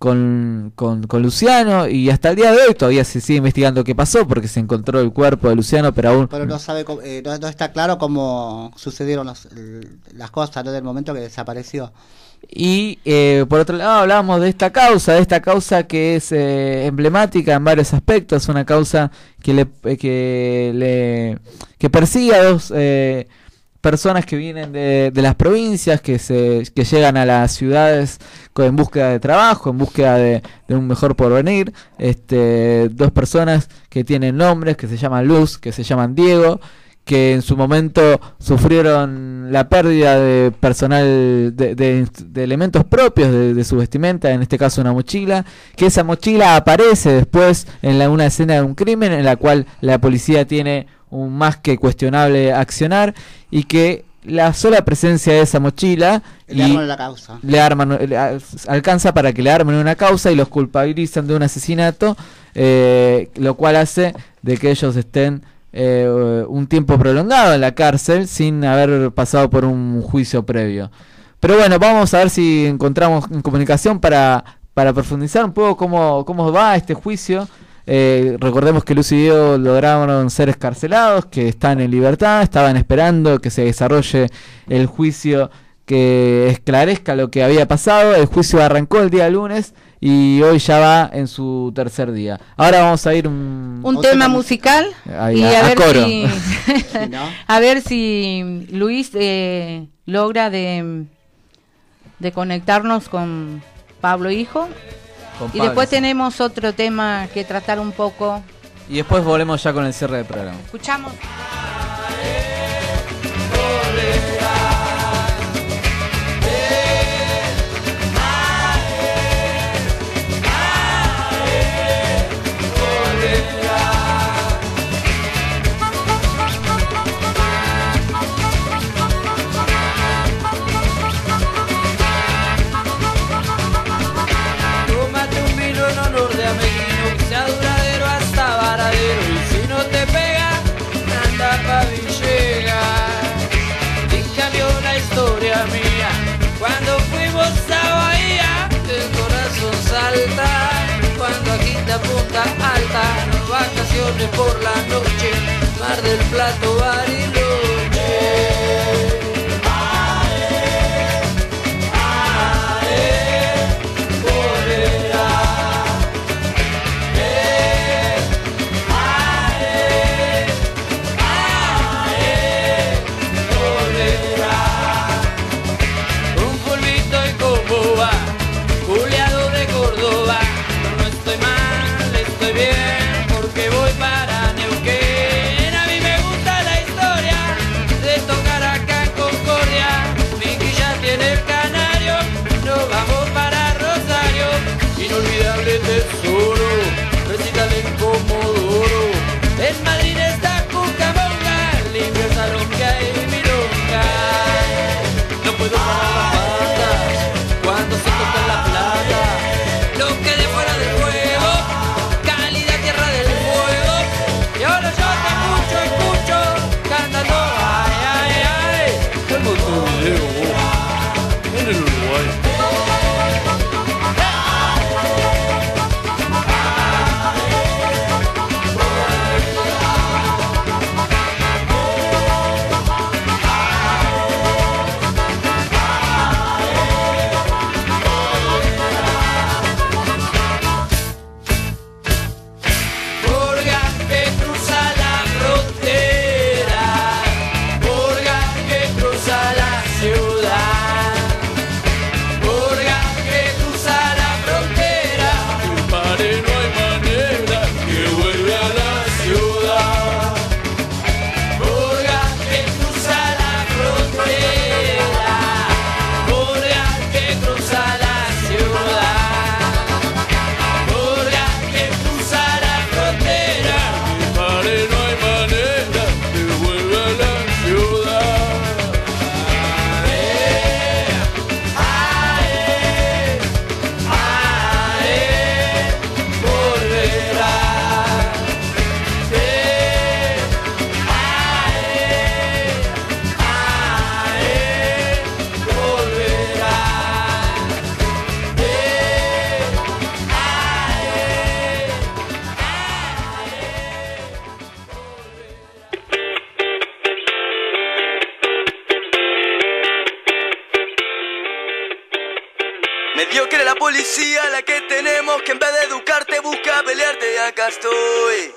con, con, con Luciano, y hasta el día de hoy todavía se sigue investigando qué pasó, porque se encontró el cuerpo de Luciano, pero aún pero no sabe cómo- eh, no, no está claro cómo sucedieron los- el- las cosas, ¿no? Del momento que desapareció. Y eh, por otro lado hablábamos de esta causa, de esta causa que es eh, emblemática en varios aspectos, una causa que le eh, que le que persigue a dos eh, personas que vienen de, de las provincias, que se que llegan a las ciudades con, en búsqueda de trabajo, en búsqueda de, de un mejor porvenir. Este, dos personas que tienen nombres, que se llaman Luz, que se llaman Diego, que en su momento sufrieron la pérdida de personal, de, de, de elementos propios de, de su vestimenta, en este caso una mochila, que esa mochila aparece después en la, una escena de un crimen en la cual la policía tiene un más que cuestionable accionar, y que la sola presencia de esa mochila Le arman la causa. le arman, le, alcanza para que le armen una causa y los culpabilizan de un asesinato, eh, lo cual hace de que ellos estén eh, un tiempo prolongado en la cárcel sin haber pasado por un juicio previo. Pero bueno, vamos a ver si encontramos en comunicación para, para profundizar un poco cómo, cómo va este juicio. Eh, recordemos que Luz y Diego lograron ser escarcelados, que están en libertad, estaban esperando que se desarrolle el juicio que esclarezca lo que había pasado. El juicio arrancó el día lunes y hoy ya va en su tercer día. Ahora vamos a ir un, un tema musical ahí, y a, a, a ver coro. si ¿no? a ver si Luis eh, logra de, de conectarnos con Pablo Hijo. Con y Pablo, después sí. tenemos otro tema que tratar un poco. Y después volvemos ya con el cierre del programa. Escuchamos. Tómate un vino en honor de Ameguino, que sea duradero hasta Varadero, y si no te pega, anda pa' Villegas. Y cambió la historia mía, cuando fuimos a Bahía, el corazón salta, cuando agita Punta Alta, vacaciones por la noche, Mar del Plata, Bariloche. Juliado de Córdoba, no estoy mal, estoy bien, porque voy para Neuquén. A mí me gusta la historia de tocar acá en Concordia. Vicky ya tiene el canario, nos vamos para Rosario. Inolvidable tesoro, recital en Comodoro. En Madrid está Cucamonga, limpio el salón que hay milonga. No puedo parar las patas cuando se toca la plata, lo que de fuera del juego, calidad tierra del fuego. Y ahora yo te escucho, escucho, cantando, ay, ay, ay, en Montevideo, en el Uruguay. Mediocre la policía, la que tenemos, que en vez de educarte busca pelearte, y acá estoy.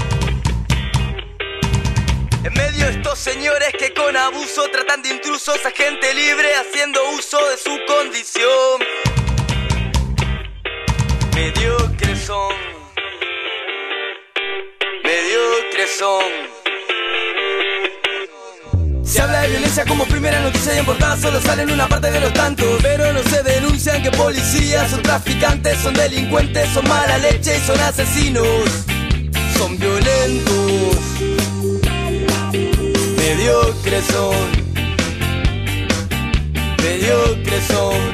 En medio de estos señores que con abuso tratan de intrusos a gente libre haciendo uso de su condición. Mediocres son, mediocres son. Se habla de violencia como primera noticia y en portada solo salen una parte de los tantos. Pero no se denuncian que policías son traficantes, son delincuentes, son mala leche y son asesinos. Son violentos, mediocres son, mediocres son.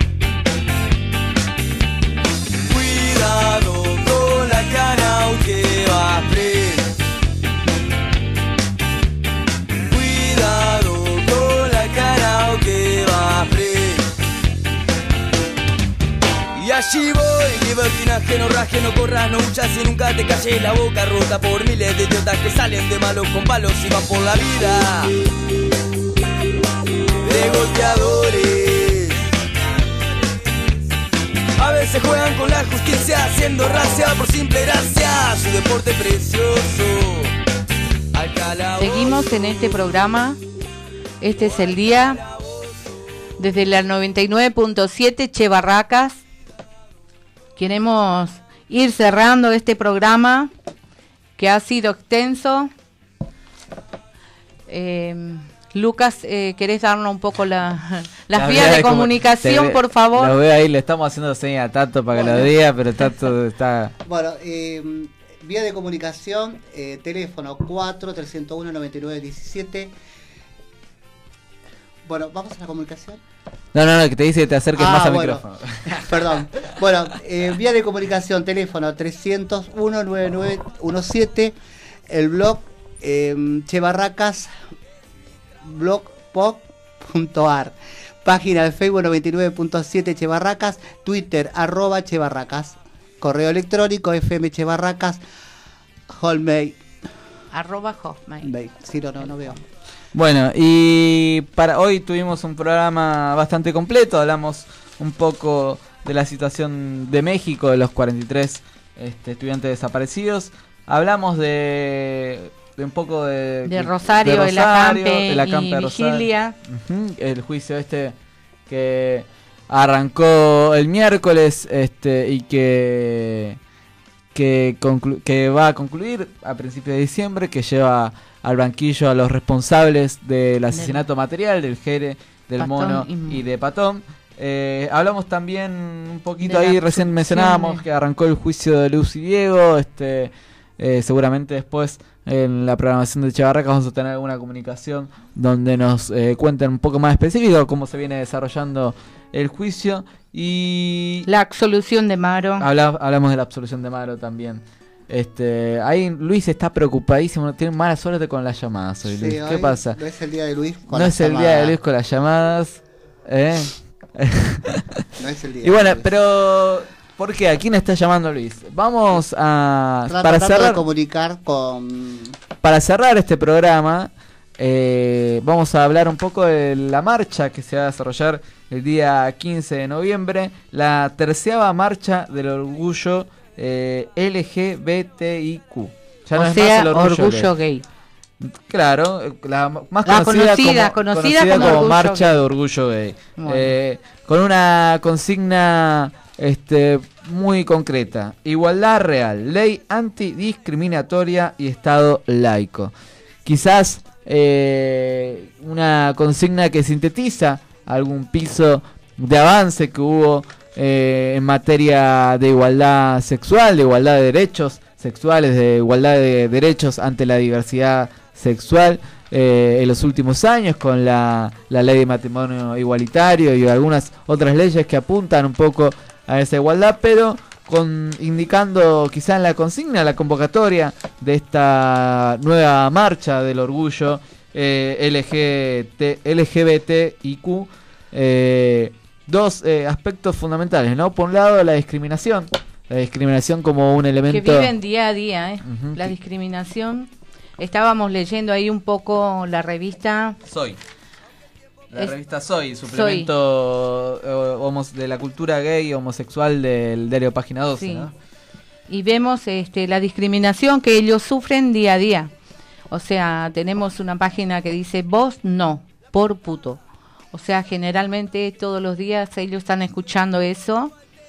Cuidado con la cara aunque va frío. Que va a frío. Y allí voy, libertinaje, no raje, no corras, no huyas y nunca te calles la boca rota por miles de idiotas que salen de malos con palos y van por la vida de golpeadores. A veces juegan con la justicia, haciendo racia por simple gracia. Su deporte precioso. Al calabozo. Seguimos en este programa. Este es el día. Desde la noventa y nueve punto siete Che Barracas. Queremos ir cerrando este programa que ha sido extenso. Eh, Lucas, eh, ¿querés darnos un poco la, las La vías vía de como- comunicación, te- por favor? Lo veo ahí, le estamos haciendo señas a Tato para que lo diga, pero Tato está... Bueno, eh, vía de comunicación, eh, teléfono cuatro tres cero uno nueve nueve uno siete. Bueno, ¿vamos a la comunicación? No, no, no, que te dice que te acerques Ah, más al bueno. micrófono. Perdón. Bueno, eh, vía de comunicación, teléfono tres cero uno nueve nueve uno siete. El blog eh, Che Barracas, blogspot punto ar. Página de Facebook noventa y nueve punto siete Che Barracas. Twitter, arroba Che Barracas. Correo electrónico, fm Che Barracas. Hotmail. Arroba Hotmail. Sí, no, no, no veo. Bueno, y para hoy tuvimos un programa bastante completo, hablamos un poco de la situación de México, de los cuarenta y tres este, estudiantes desaparecidos, hablamos de, de un poco de... De Rosario, de de la Campe de la y Campe de Rosario. Vigilia. Ujú, el juicio este que arrancó el miércoles este y que que, conclu- que va a concluir a principios de diciembre, que lleva al banquillo a los responsables del asesinato material del Jere, del Patón Mono y- y de Patón. Eh, hablamos también un poquito De la ahí, recién absolución mencionábamos de- que arrancó el juicio de Luz y Diego. Este, eh, seguramente después en la programación de Che Barracas vamos a tener alguna comunicación donde nos eh, cuenten un poco más específico cómo se viene desarrollando el juicio. Y la absolución de Maro. Habla, hablamos de la absolución de Maro también. Este, ahí Luis está preocupadísimo, tiene mala suerte con las llamadas hoy, Sí, Luis. ¿Qué hoy pasa? No es el día de Luis con No las es el día llamadas. de Luis con las llamadas. ¿eh? No es el día Y bueno, de Luis. pero ¿por qué? ¿A quién está llamando Luis? Vamos a Tra- para tratando de cerrar comunicar con... para cerrar este programa. Eh, vamos a hablar un poco de la marcha que se va a desarrollar el día quince de noviembre, la terceava marcha del orgullo eh, L G B T I Q. Ya O no es sea, más el orgullo, orgullo gay. gay. Claro, la más La conocida, conocida, como, conocida conocida como como orgullo marcha gay. de orgullo gay. Bueno. Eh, con una consigna este, muy concreta: igualdad real, ley antidiscriminatoria y Estado laico. Quizás eh, una consigna que sintetiza algún piso de avance que hubo eh, en materia de igualdad sexual, de igualdad de derechos sexuales, de igualdad de derechos ante la diversidad sexual eh, en los últimos años, con la, la ley de matrimonio igualitario y algunas otras leyes que apuntan un poco a esa igualdad, pero con indicando quizá en la consigna, la convocatoria de esta nueva marcha del orgullo eh, L G T L G B T I Q, eh, dos eh, aspectos fundamentales, ¿no? Por un lado, la discriminación, la discriminación como un elemento Que viven día a día, ¿eh? Ujú. La discriminación. Estábamos leyendo ahí un poco la revista. Soy. La Es- revista Soy, suplemento eh, homos- de la cultura gay y homosexual del diario Página doce, Sí. ¿no? Y vemos este, la discriminación que ellos sufren día a día. O sea, tenemos una página que dice vos no, por puto. O sea, generalmente todos los días ellos están escuchando eso.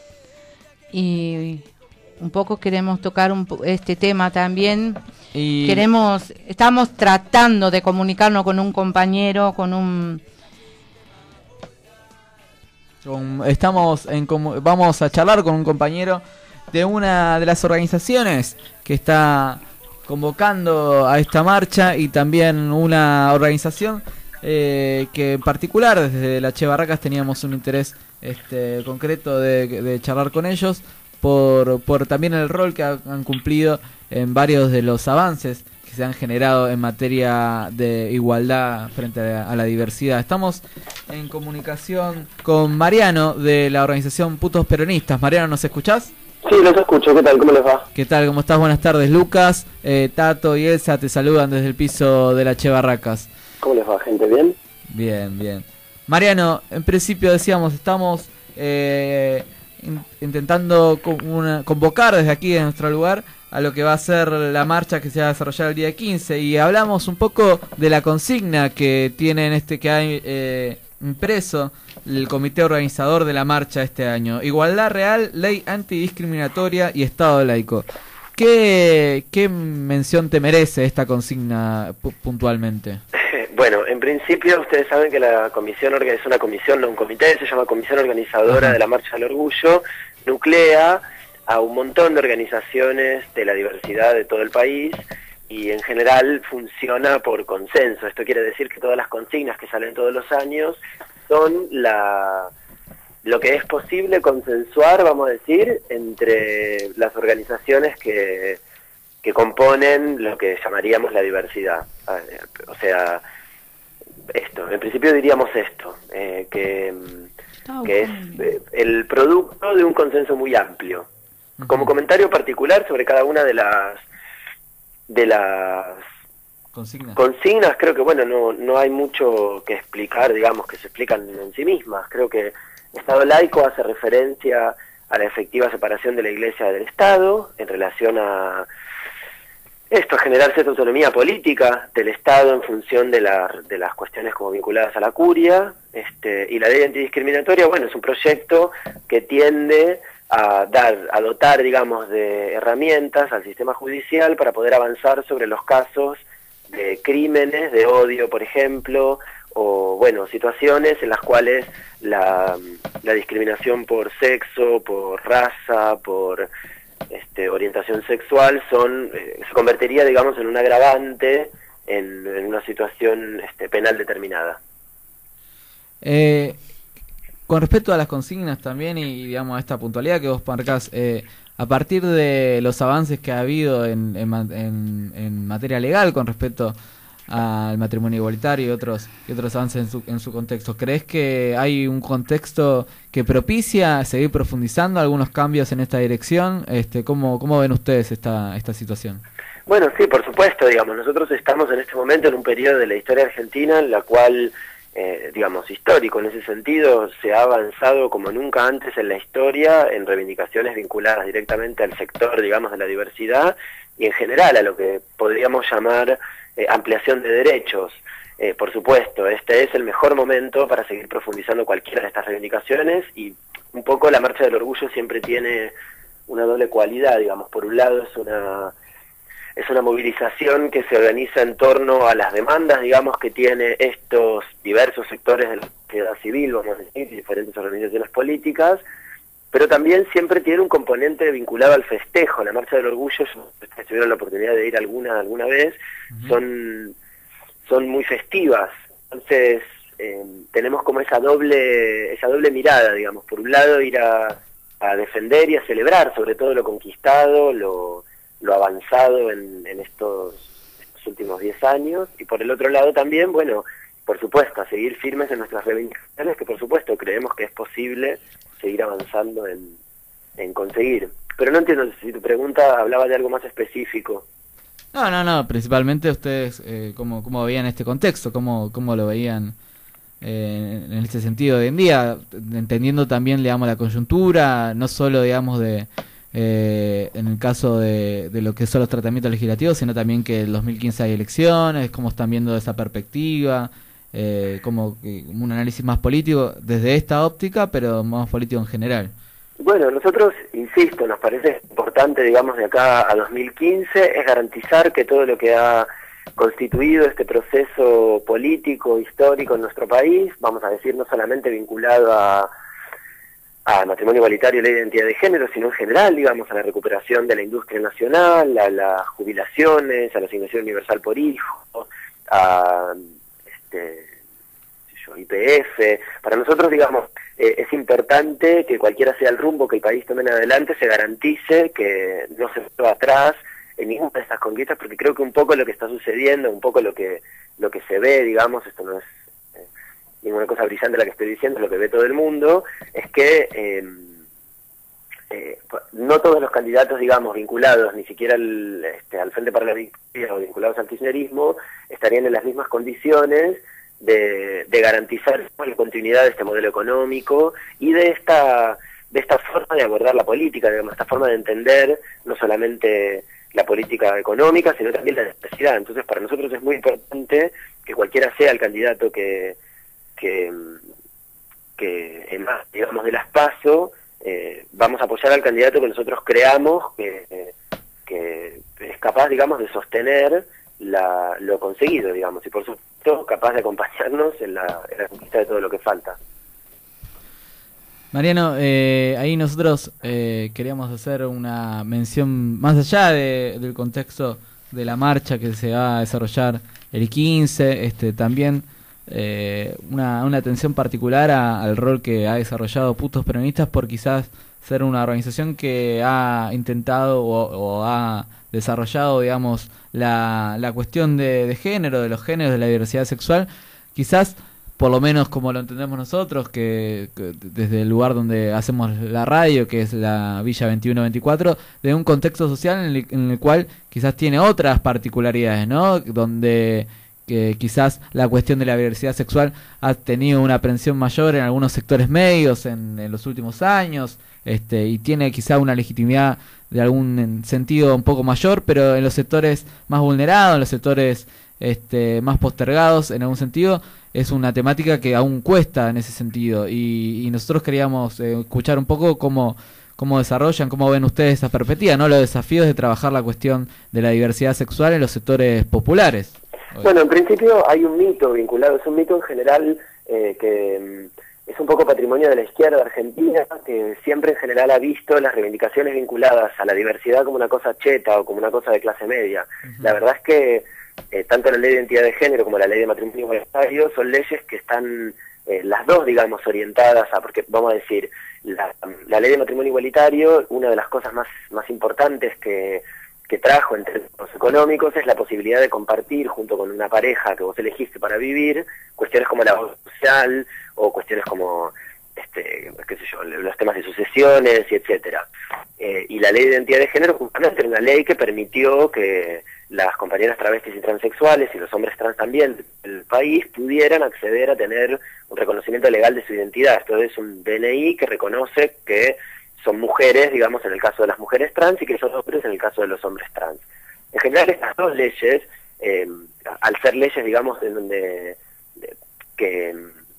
Y un poco queremos tocar un po- este tema también. Y Queremos, estamos tratando de comunicarnos con un compañero, con un... con- estamos en comu- vamos a charlar con un compañero de una de las organizaciones que está convocando a esta marcha, y también una organización eh, que en particular desde la Che Barracas teníamos un interés este, concreto de, de charlar con ellos por, por también el rol que ha- han cumplido en varios de los avances que se han generado en materia de igualdad frente a la, a la diversidad. Estamos en comunicación con Mariano de la organización Putos Peronistas. Mariano, ¿nos escuchás? Sí, los escucho. ¿Qué tal? ¿Cómo les va? ¿Qué tal? ¿Cómo estás? Buenas tardes, Lucas. Eh, Tato y Elsa te saludan desde el piso de la Che Barracas. ¿Cómo les va, gente? ¿Bien? Bien, bien. Mariano, en principio decíamos, estamos eh, in, intentando con una, convocar desde aquí, de nuestro lugar, a lo que va a ser la marcha que se va a desarrollar el día quince, y hablamos un poco de la consigna que tienen este que hay eh, impreso el comité organizador de la marcha este año: igualdad real, ley antidiscriminatoria y Estado laico. ¿Qué, qué mención te merece esta consigna puntualmente? Bueno, en principio ustedes saben que la comisión es una comisión, no un comité, se llama Comisión Organizadora Ajá. de la Marcha del Orgullo, nuclea a un montón de organizaciones de la diversidad de todo el país y en general funciona por consenso. Esto quiere decir que todas las consignas que salen todos los años son la lo que es posible consensuar, vamos a decir, entre las organizaciones que, que componen lo que llamaríamos la diversidad. O sea, esto, en principio diríamos esto, eh, que, que es eh, el producto de un consenso muy amplio. Como comentario particular sobre cada una de las de las consignas, consignas creo que bueno no no hay mucho que explicar, digamos, que se explican en sí mismas. Creo que Estado laico hace referencia a la efectiva separación de la Iglesia del Estado en relación a esto, a generar cierta autonomía política del Estado en función de, la, de las cuestiones como vinculadas a la curia, este, y la ley antidiscriminatoria, bueno, es un proyecto que tiende a dar, a dotar, digamos, de herramientas al sistema judicial para poder avanzar sobre los casos de crímenes, de odio, por ejemplo, o, bueno, situaciones en las cuales la, la discriminación por sexo, por raza, por este, orientación sexual, son eh, se convertiría, digamos, en un agravante en, en una situación este, penal determinada. Eh... Con respecto a las consignas también y, digamos, a esta puntualidad que vos marcás, eh, a partir de los avances que ha habido en, en, en, en materia legal con respecto al matrimonio igualitario y otros y otros avances en su, en su contexto, ¿crees que hay un contexto que propicia seguir profundizando algunos cambios en esta dirección? Este, ¿cómo, cómo ven ustedes esta, esta situación? Bueno, sí, por supuesto, digamos, nosotros estamos en este momento en un periodo de la historia argentina en la cual Eh, digamos, histórico. En ese sentido, se ha avanzado como nunca antes en la historia en reivindicaciones vinculadas directamente al sector, digamos, de la diversidad y en general a lo que podríamos llamar eh, ampliación de derechos. Eh, por supuesto, este es el mejor momento para seguir profundizando cualquiera de estas reivindicaciones y un poco la Marcha del Orgullo siempre tiene una doble cualidad, digamos. Por un lado es una Es una movilización que se organiza en torno a las demandas, digamos, que tiene estos diversos sectores de la sociedad civil, vamos a decir, diferentes organizaciones políticas, pero también siempre tiene un componente vinculado al festejo. La Marcha del Orgullo, ustedes tuvieron la oportunidad de ir alguna alguna vez, uh-huh. son, son muy festivas. Entonces, eh, tenemos como esa doble, esa doble mirada, digamos. Por un lado, ir a, a defender y a celebrar sobre todo lo conquistado, lo... lo avanzado en, en estos, estos últimos diez años, y por el otro lado también, bueno, por supuesto, a seguir firmes en nuestras reivindicaciones, que por supuesto creemos que es posible seguir avanzando en, en conseguir. Pero no entiendo si tu pregunta hablaba de algo más específico. No, no, no, principalmente ustedes, eh, ¿cómo, cómo veían este contexto? ¿Cómo, cómo lo veían eh, en este sentido hoy en día? Entendiendo también, digamos, la coyuntura, no solo, digamos, de... Eh, en el caso de, de lo que son los tratamientos legislativos, sino también que en dos mil quince hay elecciones, cómo están viendo esa perspectiva, eh, como que, un análisis más político desde esta óptica, pero más político en general. Bueno, nosotros, insisto, nos parece importante, digamos, de acá a dos mil quince, es garantizar que todo lo que ha constituido este proceso político, histórico en nuestro país, vamos a decir, no solamente vinculado a a matrimonio igualitario y ley de identidad de género, sino en general, digamos, a la recuperación de la industria nacional, a las jubilaciones, a la asignación universal por hijo, a este, I P F. Para nosotros, digamos, eh, es importante que cualquiera sea el rumbo que el país tome en adelante, se garantice que no se va atrás en ninguna de estas conquistas, porque creo que un poco lo que está sucediendo, un poco lo que lo que se ve, digamos, esto no es ninguna cosa brillante la que estoy diciendo, lo que ve todo el mundo, es que eh, eh, no todos los candidatos, digamos, vinculados ni siquiera al, este, al Frente para la Victoria o vinculados al kirchnerismo, estarían en las mismas condiciones de, de garantizar la continuidad de este modelo económico y de esta de esta forma de abordar la política, digamos, esta forma de entender no solamente la política económica, sino también la necesidad. Entonces, para nosotros es muy importante que cualquiera sea el candidato que, que, que en más, digamos, de las PASO, eh, vamos a apoyar al candidato que nosotros creamos que, que es capaz, digamos, de sostener la, lo conseguido, digamos, y por supuesto capaz de acompañarnos en la, en la conquista de todo lo que falta. Mariano, eh, ahí nosotros eh, queríamos hacer una mención más allá de, del contexto de la marcha que se va a desarrollar el quince, este, también eh, una, una atención particular a, al rol que ha desarrollado Putos Peronistas por quizás ser una organización que ha intentado o, o ha desarrollado, digamos, la, la cuestión de, de género, de los géneros, de la diversidad sexual, quizás por lo menos como lo entendemos nosotros, que, que desde el lugar donde hacemos la radio, que es la Villa veintiuno veinticuatro, de un contexto social en el, en el cual quizás tiene otras particularidades, ¿no? Donde que quizás la cuestión de la diversidad sexual ha tenido una aprehensión mayor en algunos sectores medios en, en los últimos años, este, y tiene quizá una legitimidad de algún sentido un poco mayor, pero en los sectores más vulnerados, en los sectores este, más postergados, en algún sentido, es una temática que aún cuesta en ese sentido, y, y nosotros queríamos eh, escuchar un poco cómo, cómo desarrollan, cómo ven ustedes esa perspectiva, ¿no? Los desafíos de trabajar la cuestión de la diversidad sexual en los sectores populares. Bueno, en principio hay un mito vinculado, es un mito en general eh, que mm, es un poco patrimonio de la izquierda argentina, que siempre en general ha visto las reivindicaciones vinculadas a la diversidad como una cosa cheta o como una cosa de clase media. Uh-huh. La verdad es que eh, tanto la ley de identidad de género como la ley de matrimonio igualitario son leyes que están eh, las dos, digamos, orientadas a, porque vamos a decir, la, la ley de matrimonio igualitario, una de las cosas más, más importantes que que trajo en términos económicos es la posibilidad de compartir junto con una pareja que vos elegiste para vivir cuestiones como la obra social o cuestiones como este qué sé yo, los temas de sucesiones y etcétera. Eh, y la ley de identidad de género justamente era una ley que permitió que las compañeras travestis y transexuales y los hombres trans también del país pudieran acceder a tener un reconocimiento legal de su identidad. Esto es un D N I que reconoce que son mujeres, digamos, en el caso de las mujeres trans, y que son hombres en el caso de los hombres trans. En general, estas dos leyes, eh, al ser leyes, digamos, de donde de, que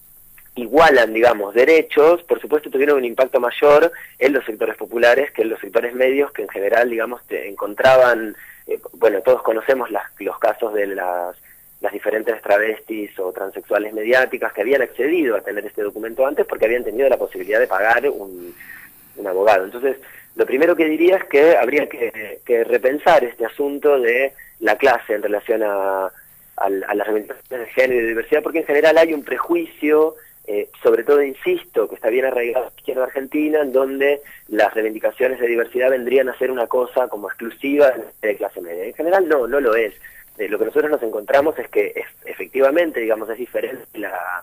igualan, digamos, derechos, por supuesto tuvieron un impacto mayor en los sectores populares que en los sectores medios, que en general, digamos, te encontraban, eh, bueno, todos conocemos las, los casos de las, las diferentes travestis o transexuales mediáticas que habían accedido a tener este documento antes porque habían tenido la posibilidad de pagar un un abogado. Entonces, lo primero que diría es que habría que, que repensar este asunto de la clase en relación a, a, a las reivindicaciones de género y de diversidad, porque en general hay un prejuicio, eh, sobre todo, insisto, que está bien arraigado en la izquierda argentina, en donde las reivindicaciones de diversidad vendrían a ser una cosa como exclusiva de clase media. En general no, no lo es. Eh, lo que nosotros nos encontramos es que es, efectivamente, digamos, es diferente la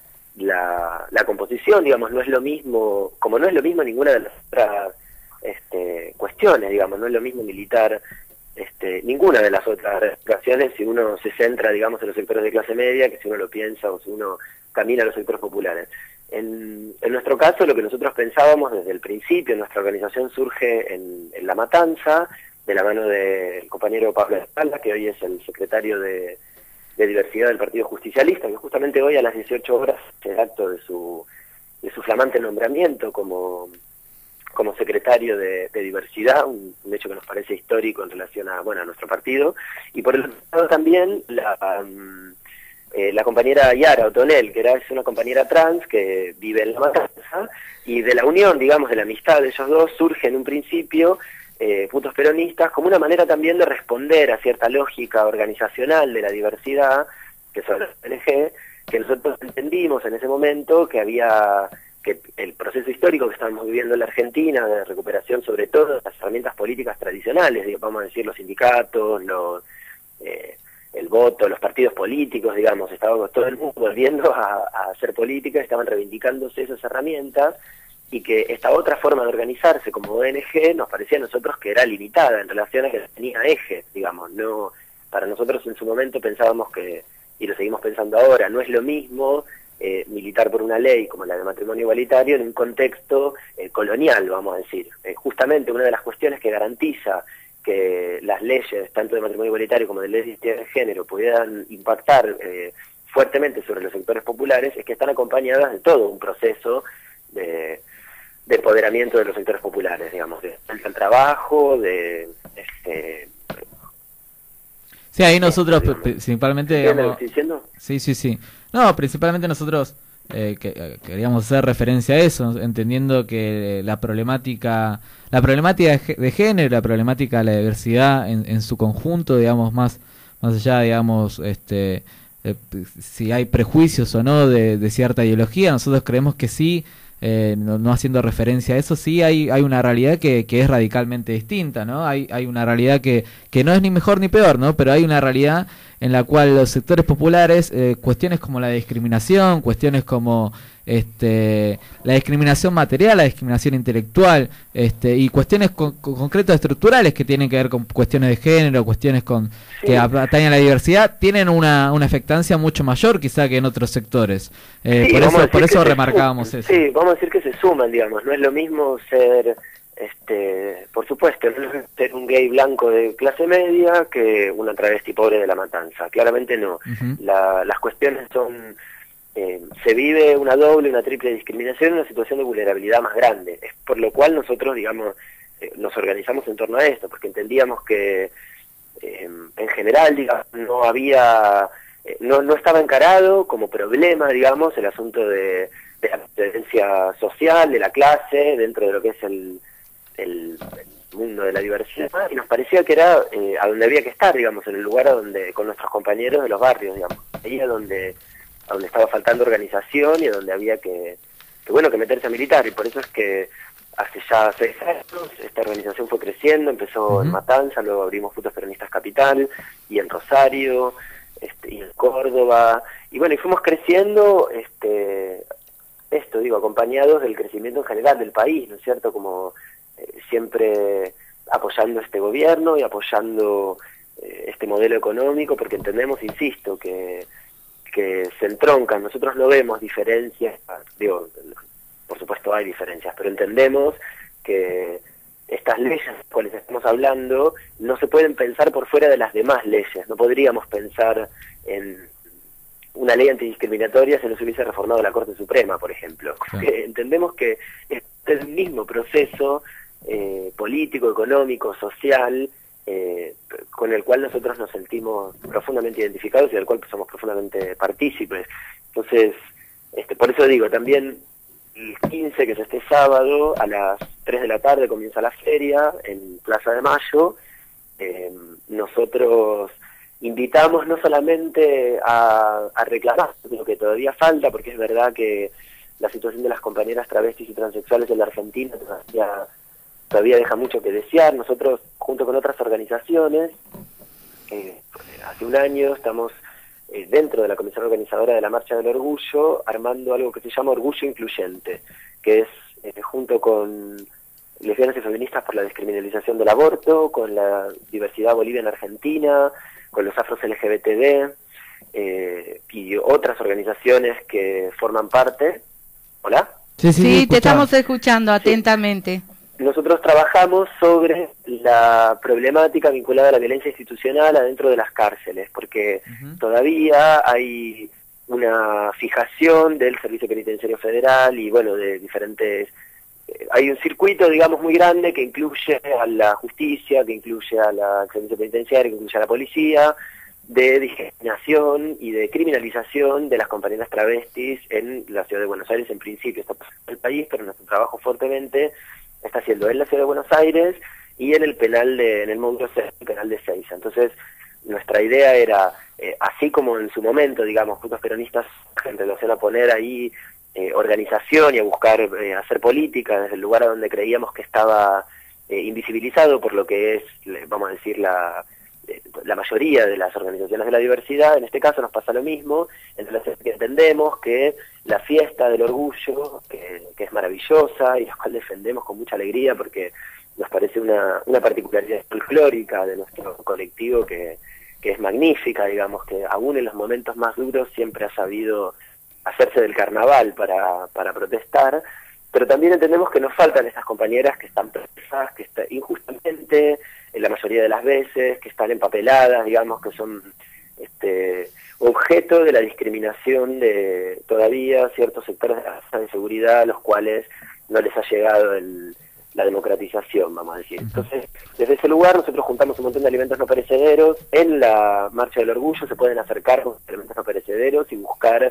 La, la composición, digamos, no es lo mismo, como no es lo mismo ninguna de las otras este, cuestiones, digamos, no es lo mismo militar este, ninguna de las otras reivindicaciones si uno se centra, digamos, en los sectores de clase media, que si uno lo piensa o si uno camina a los sectores populares. En, en nuestro caso, lo que nosotros pensábamos desde el principio, nuestra organización surge en, en La Matanza, de la mano del compañero Pablo Espalda, que hoy es el secretario de de diversidad del Partido Justicialista, que justamente hoy a las dieciocho horas es el acto de su de su flamante nombramiento como como secretario de, de diversidad, un, un hecho que nos parece histórico en relación a bueno a nuestro partido, y por el otro lado también la um, eh, la compañera Yara O'Donnell, que era es una compañera trans que vive en La Matanza, y de la unión, digamos, de la amistad de ellos dos surge en un principio Eh, Putos Peronistas como una manera también de responder a cierta lógica organizacional de la diversidad, que son los O N G, que nosotros entendimos en ese momento que había, que el proceso histórico que estábamos viviendo en la Argentina, de recuperación sobre todo de las herramientas políticas tradicionales, vamos a decir los sindicatos, los, eh, el voto, los partidos políticos, digamos, estábamos todo el mundo volviendo a, a hacer política, estaban reivindicándose esas herramientas, y que esta otra forma de organizarse como O N G nos parecía a nosotros que era limitada en relación a que tenía eje, digamos, no, para nosotros en su momento pensábamos que, y lo seguimos pensando ahora, no es lo mismo eh, militar por una ley como la de matrimonio igualitario en un contexto eh, colonial, vamos a decir. Eh, justamente una de las cuestiones que garantiza que las leyes, tanto de matrimonio igualitario como de leyes de identidad de género, pudieran impactar eh, fuertemente sobre los sectores populares, es que están acompañadas de todo un proceso de, de empoderamiento de los sectores populares, digamos, de del trabajo, de... Este, sí, ahí nosotros digamos, principalmente... ¿Entiendes lo que estoy diciendo? Sí, sí, sí. No, principalmente nosotros eh, que, eh, queríamos hacer referencia a eso, entendiendo que la problemática... La problemática de género, la problemática de la diversidad en, en su conjunto, digamos, más más allá, digamos, este eh, si hay prejuicios o no de, de cierta ideología, nosotros creemos que sí, eh, no, no haciendo referencia a eso, sí hay hay una realidad que, que es radicalmente distinta, ¿no? Hay hay una realidad que, que no es ni mejor ni peor, ¿no? Pero hay una realidad en la cual los sectores populares, eh, cuestiones como la discriminación, cuestiones como este la discriminación material, la discriminación intelectual, este y cuestiones con, con concretas estructurales que tienen que ver con cuestiones de género, cuestiones con sí. que atañen a la diversidad, tienen una, una afectancia mucho mayor quizá que en otros sectores. Eh, sí, por eso por eso remarcábamos se, eso. Sí, vamos a decir que se suman, digamos, no es lo mismo ser este por supuesto, no es ser un gay blanco de clase media que una travesti pobre de La Matanza, claramente no. Uh-huh. La, las cuestiones son Eh, se vive una doble, una triple discriminación en una situación de vulnerabilidad más grande. Es por lo cual nosotros, digamos, eh, nos organizamos en torno a esto, porque entendíamos que eh, en general, digamos, no había, eh, no, no estaba encarado como problema, digamos, el asunto de, de la presencia social, de la clase, dentro de lo que es el, el, el mundo de la diversidad, y nos parecía que era eh, a donde había que estar, digamos, en el lugar a donde, con nuestros compañeros de los barrios, digamos, ahí a donde a donde estaba faltando organización y a donde había que, que, bueno, que meterse a militar, y por eso es que hace ya seis años esta organización fue creciendo, empezó uh-huh. en Matanza, luego abrimos Frutos Peronistas Capital, y en Rosario, este, y en Córdoba, y bueno, y fuimos creciendo, este, esto digo, acompañados del crecimiento en general del país, ¿no es cierto?, como eh, siempre apoyando este gobierno y apoyando eh, este modelo económico, porque entendemos, insisto, que que se entroncan, nosotros no vemos diferencias, digo, por supuesto hay diferencias, pero entendemos que estas leyes de las cuales estamos hablando no se pueden pensar por fuera de las demás leyes, no podríamos pensar en una ley antidiscriminatoria si no se hubiese reformado la Corte Suprema, por ejemplo. Sí. Entendemos que es el mismo proceso eh, político, económico, social, Eh, con el cual nosotros nos sentimos profundamente identificados y del cual somos profundamente partícipes. Entonces, este, por eso digo, también el quince, que es este sábado, a las tres de la tarde comienza la feria en Plaza de Mayo. Eh, nosotros invitamos no solamente a, a reclamar lo que todavía falta, porque es verdad que la situación de las compañeras travestis y transexuales en la Argentina todavía todavía deja mucho que desear. Nosotros, junto con otras organizaciones, eh, hace un año estamos eh, dentro de la Comisión Organizadora de la Marcha del Orgullo, armando algo que se llama Orgullo Incluyente, que es, eh, junto con lesbianas y feministas por la descriminalización del aborto, con la diversidad Bolivia en Argentina, con los afros L G B T D, eh, y otras organizaciones que forman parte. ¿Hola? Sí, sí, sí te estamos escuchando atentamente. Sí. Nosotros trabajamos sobre la problemática vinculada a la violencia institucional adentro de las cárceles, porque uh-huh. todavía hay una fijación del Servicio Penitenciario Federal y, bueno, de diferentes... Eh, hay un circuito, digamos, muy grande que incluye a la justicia, que incluye a la Servicio Penitenciario, que incluye a la policía, de discriminación y de criminalización de las compañeras travestis en la ciudad de Buenos Aires, en principio. Está pasando en el país, pero nuestro trabajo fuertemente está haciendo en la ciudad de Buenos Aires y en el penal de, en el módulo C, el penal de Seiza. Entonces, nuestra idea era, eh, así como en su momento, digamos, Frutos Peronistas, en relación a poner ahí eh, organización y a buscar eh, hacer política desde el lugar a donde creíamos que estaba eh, invisibilizado por lo que es, vamos a decir, la, eh, la mayoría de las organizaciones de la diversidad, en este caso nos pasa lo mismo, en relación a que entendemos que la fiesta del orgullo, que, que es maravillosa y la cual defendemos con mucha alegría porque nos parece una, una particularidad folclórica de nuestro colectivo que, que es magnífica, digamos, que aún en los momentos más duros siempre ha sabido hacerse del carnaval para, para protestar, pero también entendemos que nos faltan estas compañeras que están presas, que está, injustamente, en la mayoría de las veces, que están empapeladas, digamos, que son este, objeto de la discriminación de todavía ciertos sectores de la fuerza de seguridad a los cuales no les ha llegado el, la democratización, vamos a decir. Entonces, desde ese lugar nosotros juntamos un montón de alimentos no perecederos. En la Marcha del Orgullo se pueden acercar con alimentos no perecederos y buscar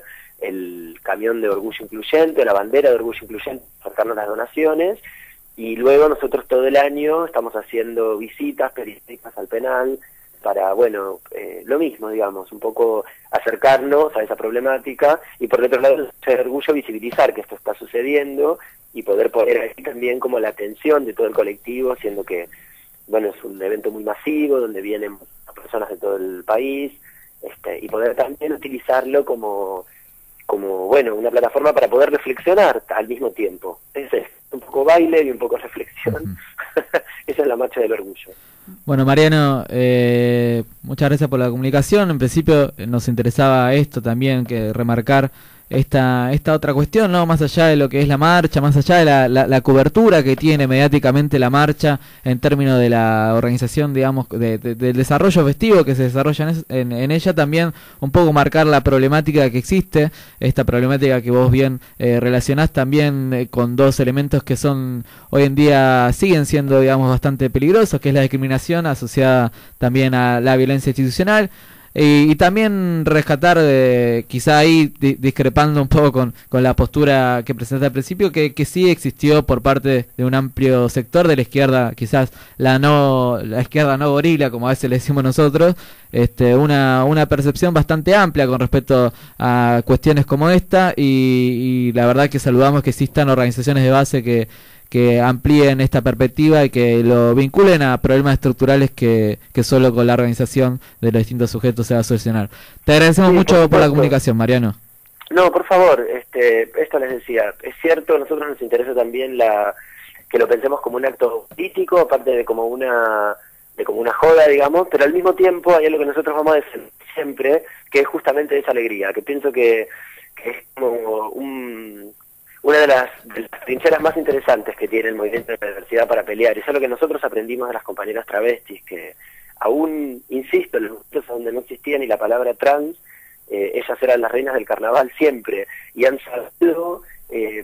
el camión de Orgullo Incluyente, la bandera de Orgullo Incluyente, acercarnos las donaciones, y luego nosotros todo el año estamos haciendo visitas periódicas al penal para, bueno, eh, lo mismo, digamos, un poco acercarnos a esa problemática, y por otro lado, el orgullo visibilizar que esto está sucediendo y poder poner ahí también como la atención de todo el colectivo, siendo que, bueno, es un evento muy masivo donde vienen personas de todo el país, este, y poder también utilizarlo como como, bueno, una plataforma para poder reflexionar al mismo tiempo. Es un poco baile y un poco reflexión. Uh-huh. Esa es la Marcha del Orgullo. Bueno, Mariano, eh, muchas gracias por la comunicación. En principio eh, nos interesaba esto también, que remarcar esta esta otra cuestión, ¿no? Más allá de lo que es la marcha, más allá de la, la, la cobertura que tiene mediáticamente la marcha en términos de la organización, digamos, de, de, del desarrollo festivo que se desarrolla en, en, en ella, también un poco marcar la problemática que existe, esta problemática que vos bien eh, relacionás también eh, con dos elementos que son hoy en día siguen siendo, digamos, bastante peligrosos, que es la discriminación asociada también a la violencia institucional. Y, y también rescatar, eh, quizá ahí di, discrepando un poco con, con la postura que presenté al principio, que, que sí existió por parte de un amplio sector de la izquierda, quizás la no la izquierda no gorila, como a veces le decimos nosotros, este, una, una percepción bastante amplia con respecto a cuestiones como esta, y, y la verdad que saludamos que existan organizaciones de base que que amplíen esta perspectiva y que lo vinculen a problemas estructurales que, que solo con la organización de los distintos sujetos se va a solucionar. Te agradecemos sí, mucho por, por la comunicación, Mariano. No, por favor, este, esto les decía, es cierto, a nosotros nos interesa también la que lo pensemos como un acto político, aparte de como una de como una joda, digamos, pero al mismo tiempo hay algo que nosotros vamos a decir siempre, que es justamente esa alegría, que pienso que, que es como un... una de las, de las trincheras más interesantes que tiene el movimiento de la diversidad para pelear. Es algo que nosotros aprendimos de las compañeras travestis, que aún, insisto, en los momentos donde no existía ni la palabra trans, eh, ellas eran las reinas del carnaval siempre, y han sabido, eh,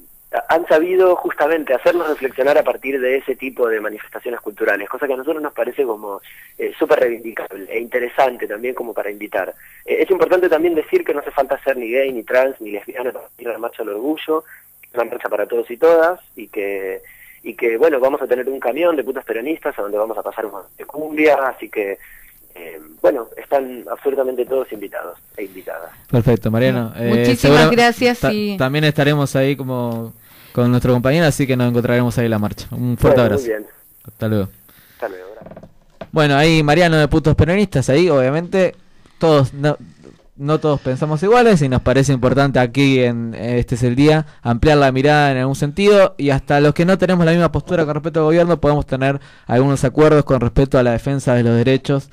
han sabido justamente hacernos reflexionar a partir de ese tipo de manifestaciones culturales, cosa que a nosotros nos parece como eh, súper reivindicable e interesante también como para invitar. Eh, es importante también decir que no hace falta ser ni gay, ni trans, ni lesbiana para ir a la Marcha del Orgullo, es una marcha para todos y todas, y que, y que bueno, vamos a tener un camión de putas peronistas a donde vamos a pasar un montón de cumbia, así que Eh, bueno, están absolutamente todos invitados e invitadas. Perfecto, Mariano. Eh, Muchísimas gracias. Ta y... También estaremos ahí como con nuestro compañero, así que nos encontraremos ahí en la marcha. Un fuerte bueno, abrazo. Muy bien. Hasta luego. Hasta luego. Gracias. Bueno, ahí Mariano de Putos Peronistas, ahí obviamente todos... No, no todos pensamos iguales y nos parece importante aquí en Este es el Día ampliar la mirada en algún sentido, y hasta los que no tenemos la misma postura con respecto al gobierno podemos tener algunos acuerdos con respecto a la defensa de los derechos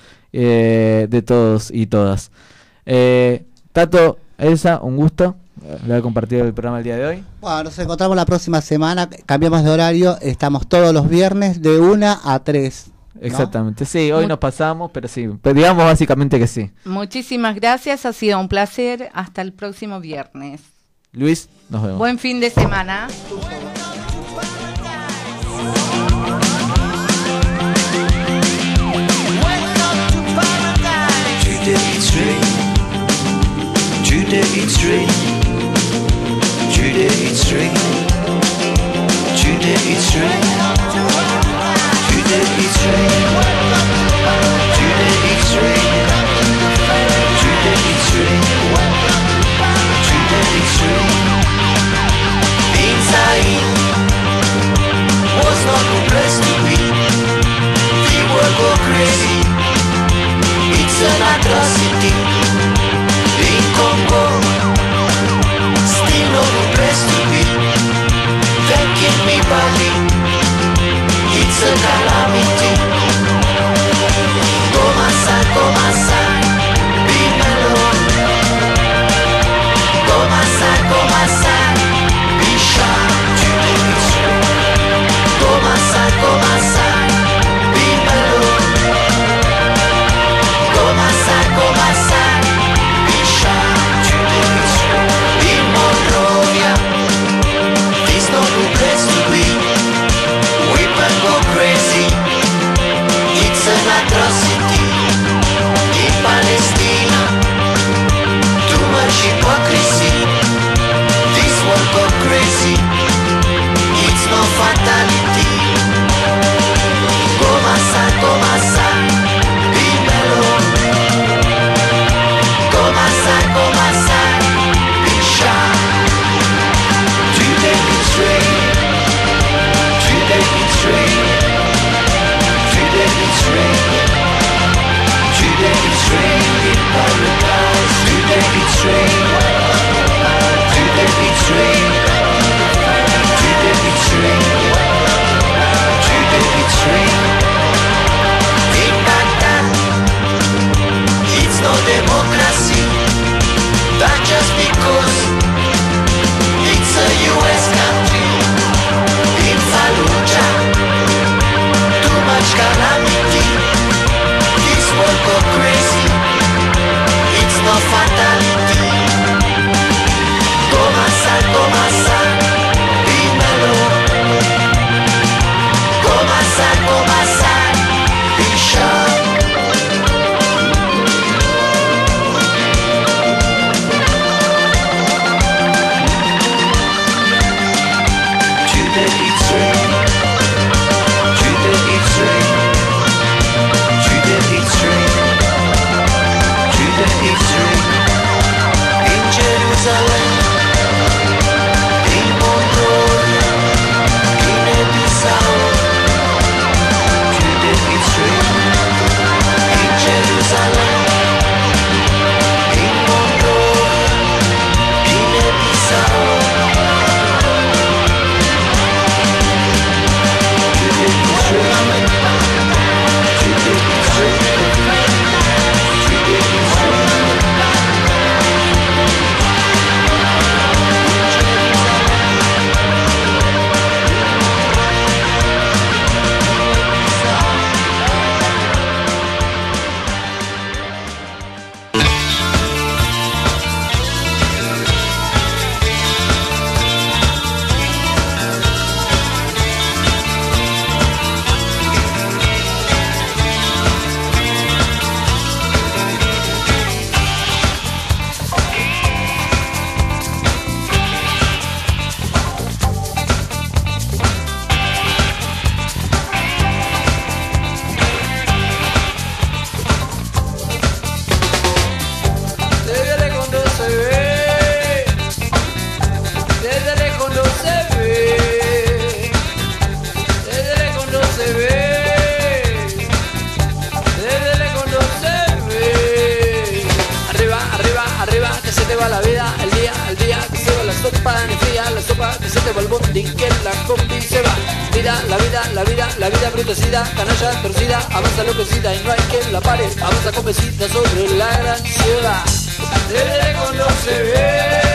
eh, de todos y todas. eh, Tato, Elsa, un gusto le haber compartido el programa el día de hoy. Bueno, nos encontramos la próxima semana, cambiamos de horario, estamos todos los viernes de una a tres. ¿No? Exactamente, sí, hoy Mu nos pasamos, pero sí, pero digamos básicamente que sí. Muchísimas gracias, ha sido un placer, hasta el próximo viernes. Luis, nos vemos. Buen fin de semana. Inside train, to the beat train, to the beat train, to the beat train. In Baghdad, it's no democracy, but just because it's a U S country. In Fallujah, too much calamity, this world go crazy, it's no fatality. Comasa, comasa, dímelo. Comasa, comasa, Bishop. To the heat train, to the heat train, to the heat train, to the heat train. In Jerusalem, in Mongolia, Guinea-Bissau, to the heat train. In Jerusalem, in Mongolia, Guinea-Bissau. Desde lejos no se ve, desde lejos no se ve, desde lejos no se ve, desde lejos no se ve. Arriba, arriba, arriba, que se te va la vida, el día, el día, que se va la sopa en fría, la sopa, que se te va el bondi, que la combi se va. Vida, la vida, la vida, la vida brutecida, canalla torcida, avanza enloquecida y no hay quien la pare, avanza con besita sobre la gran ciudad. Desde lejos no se ve.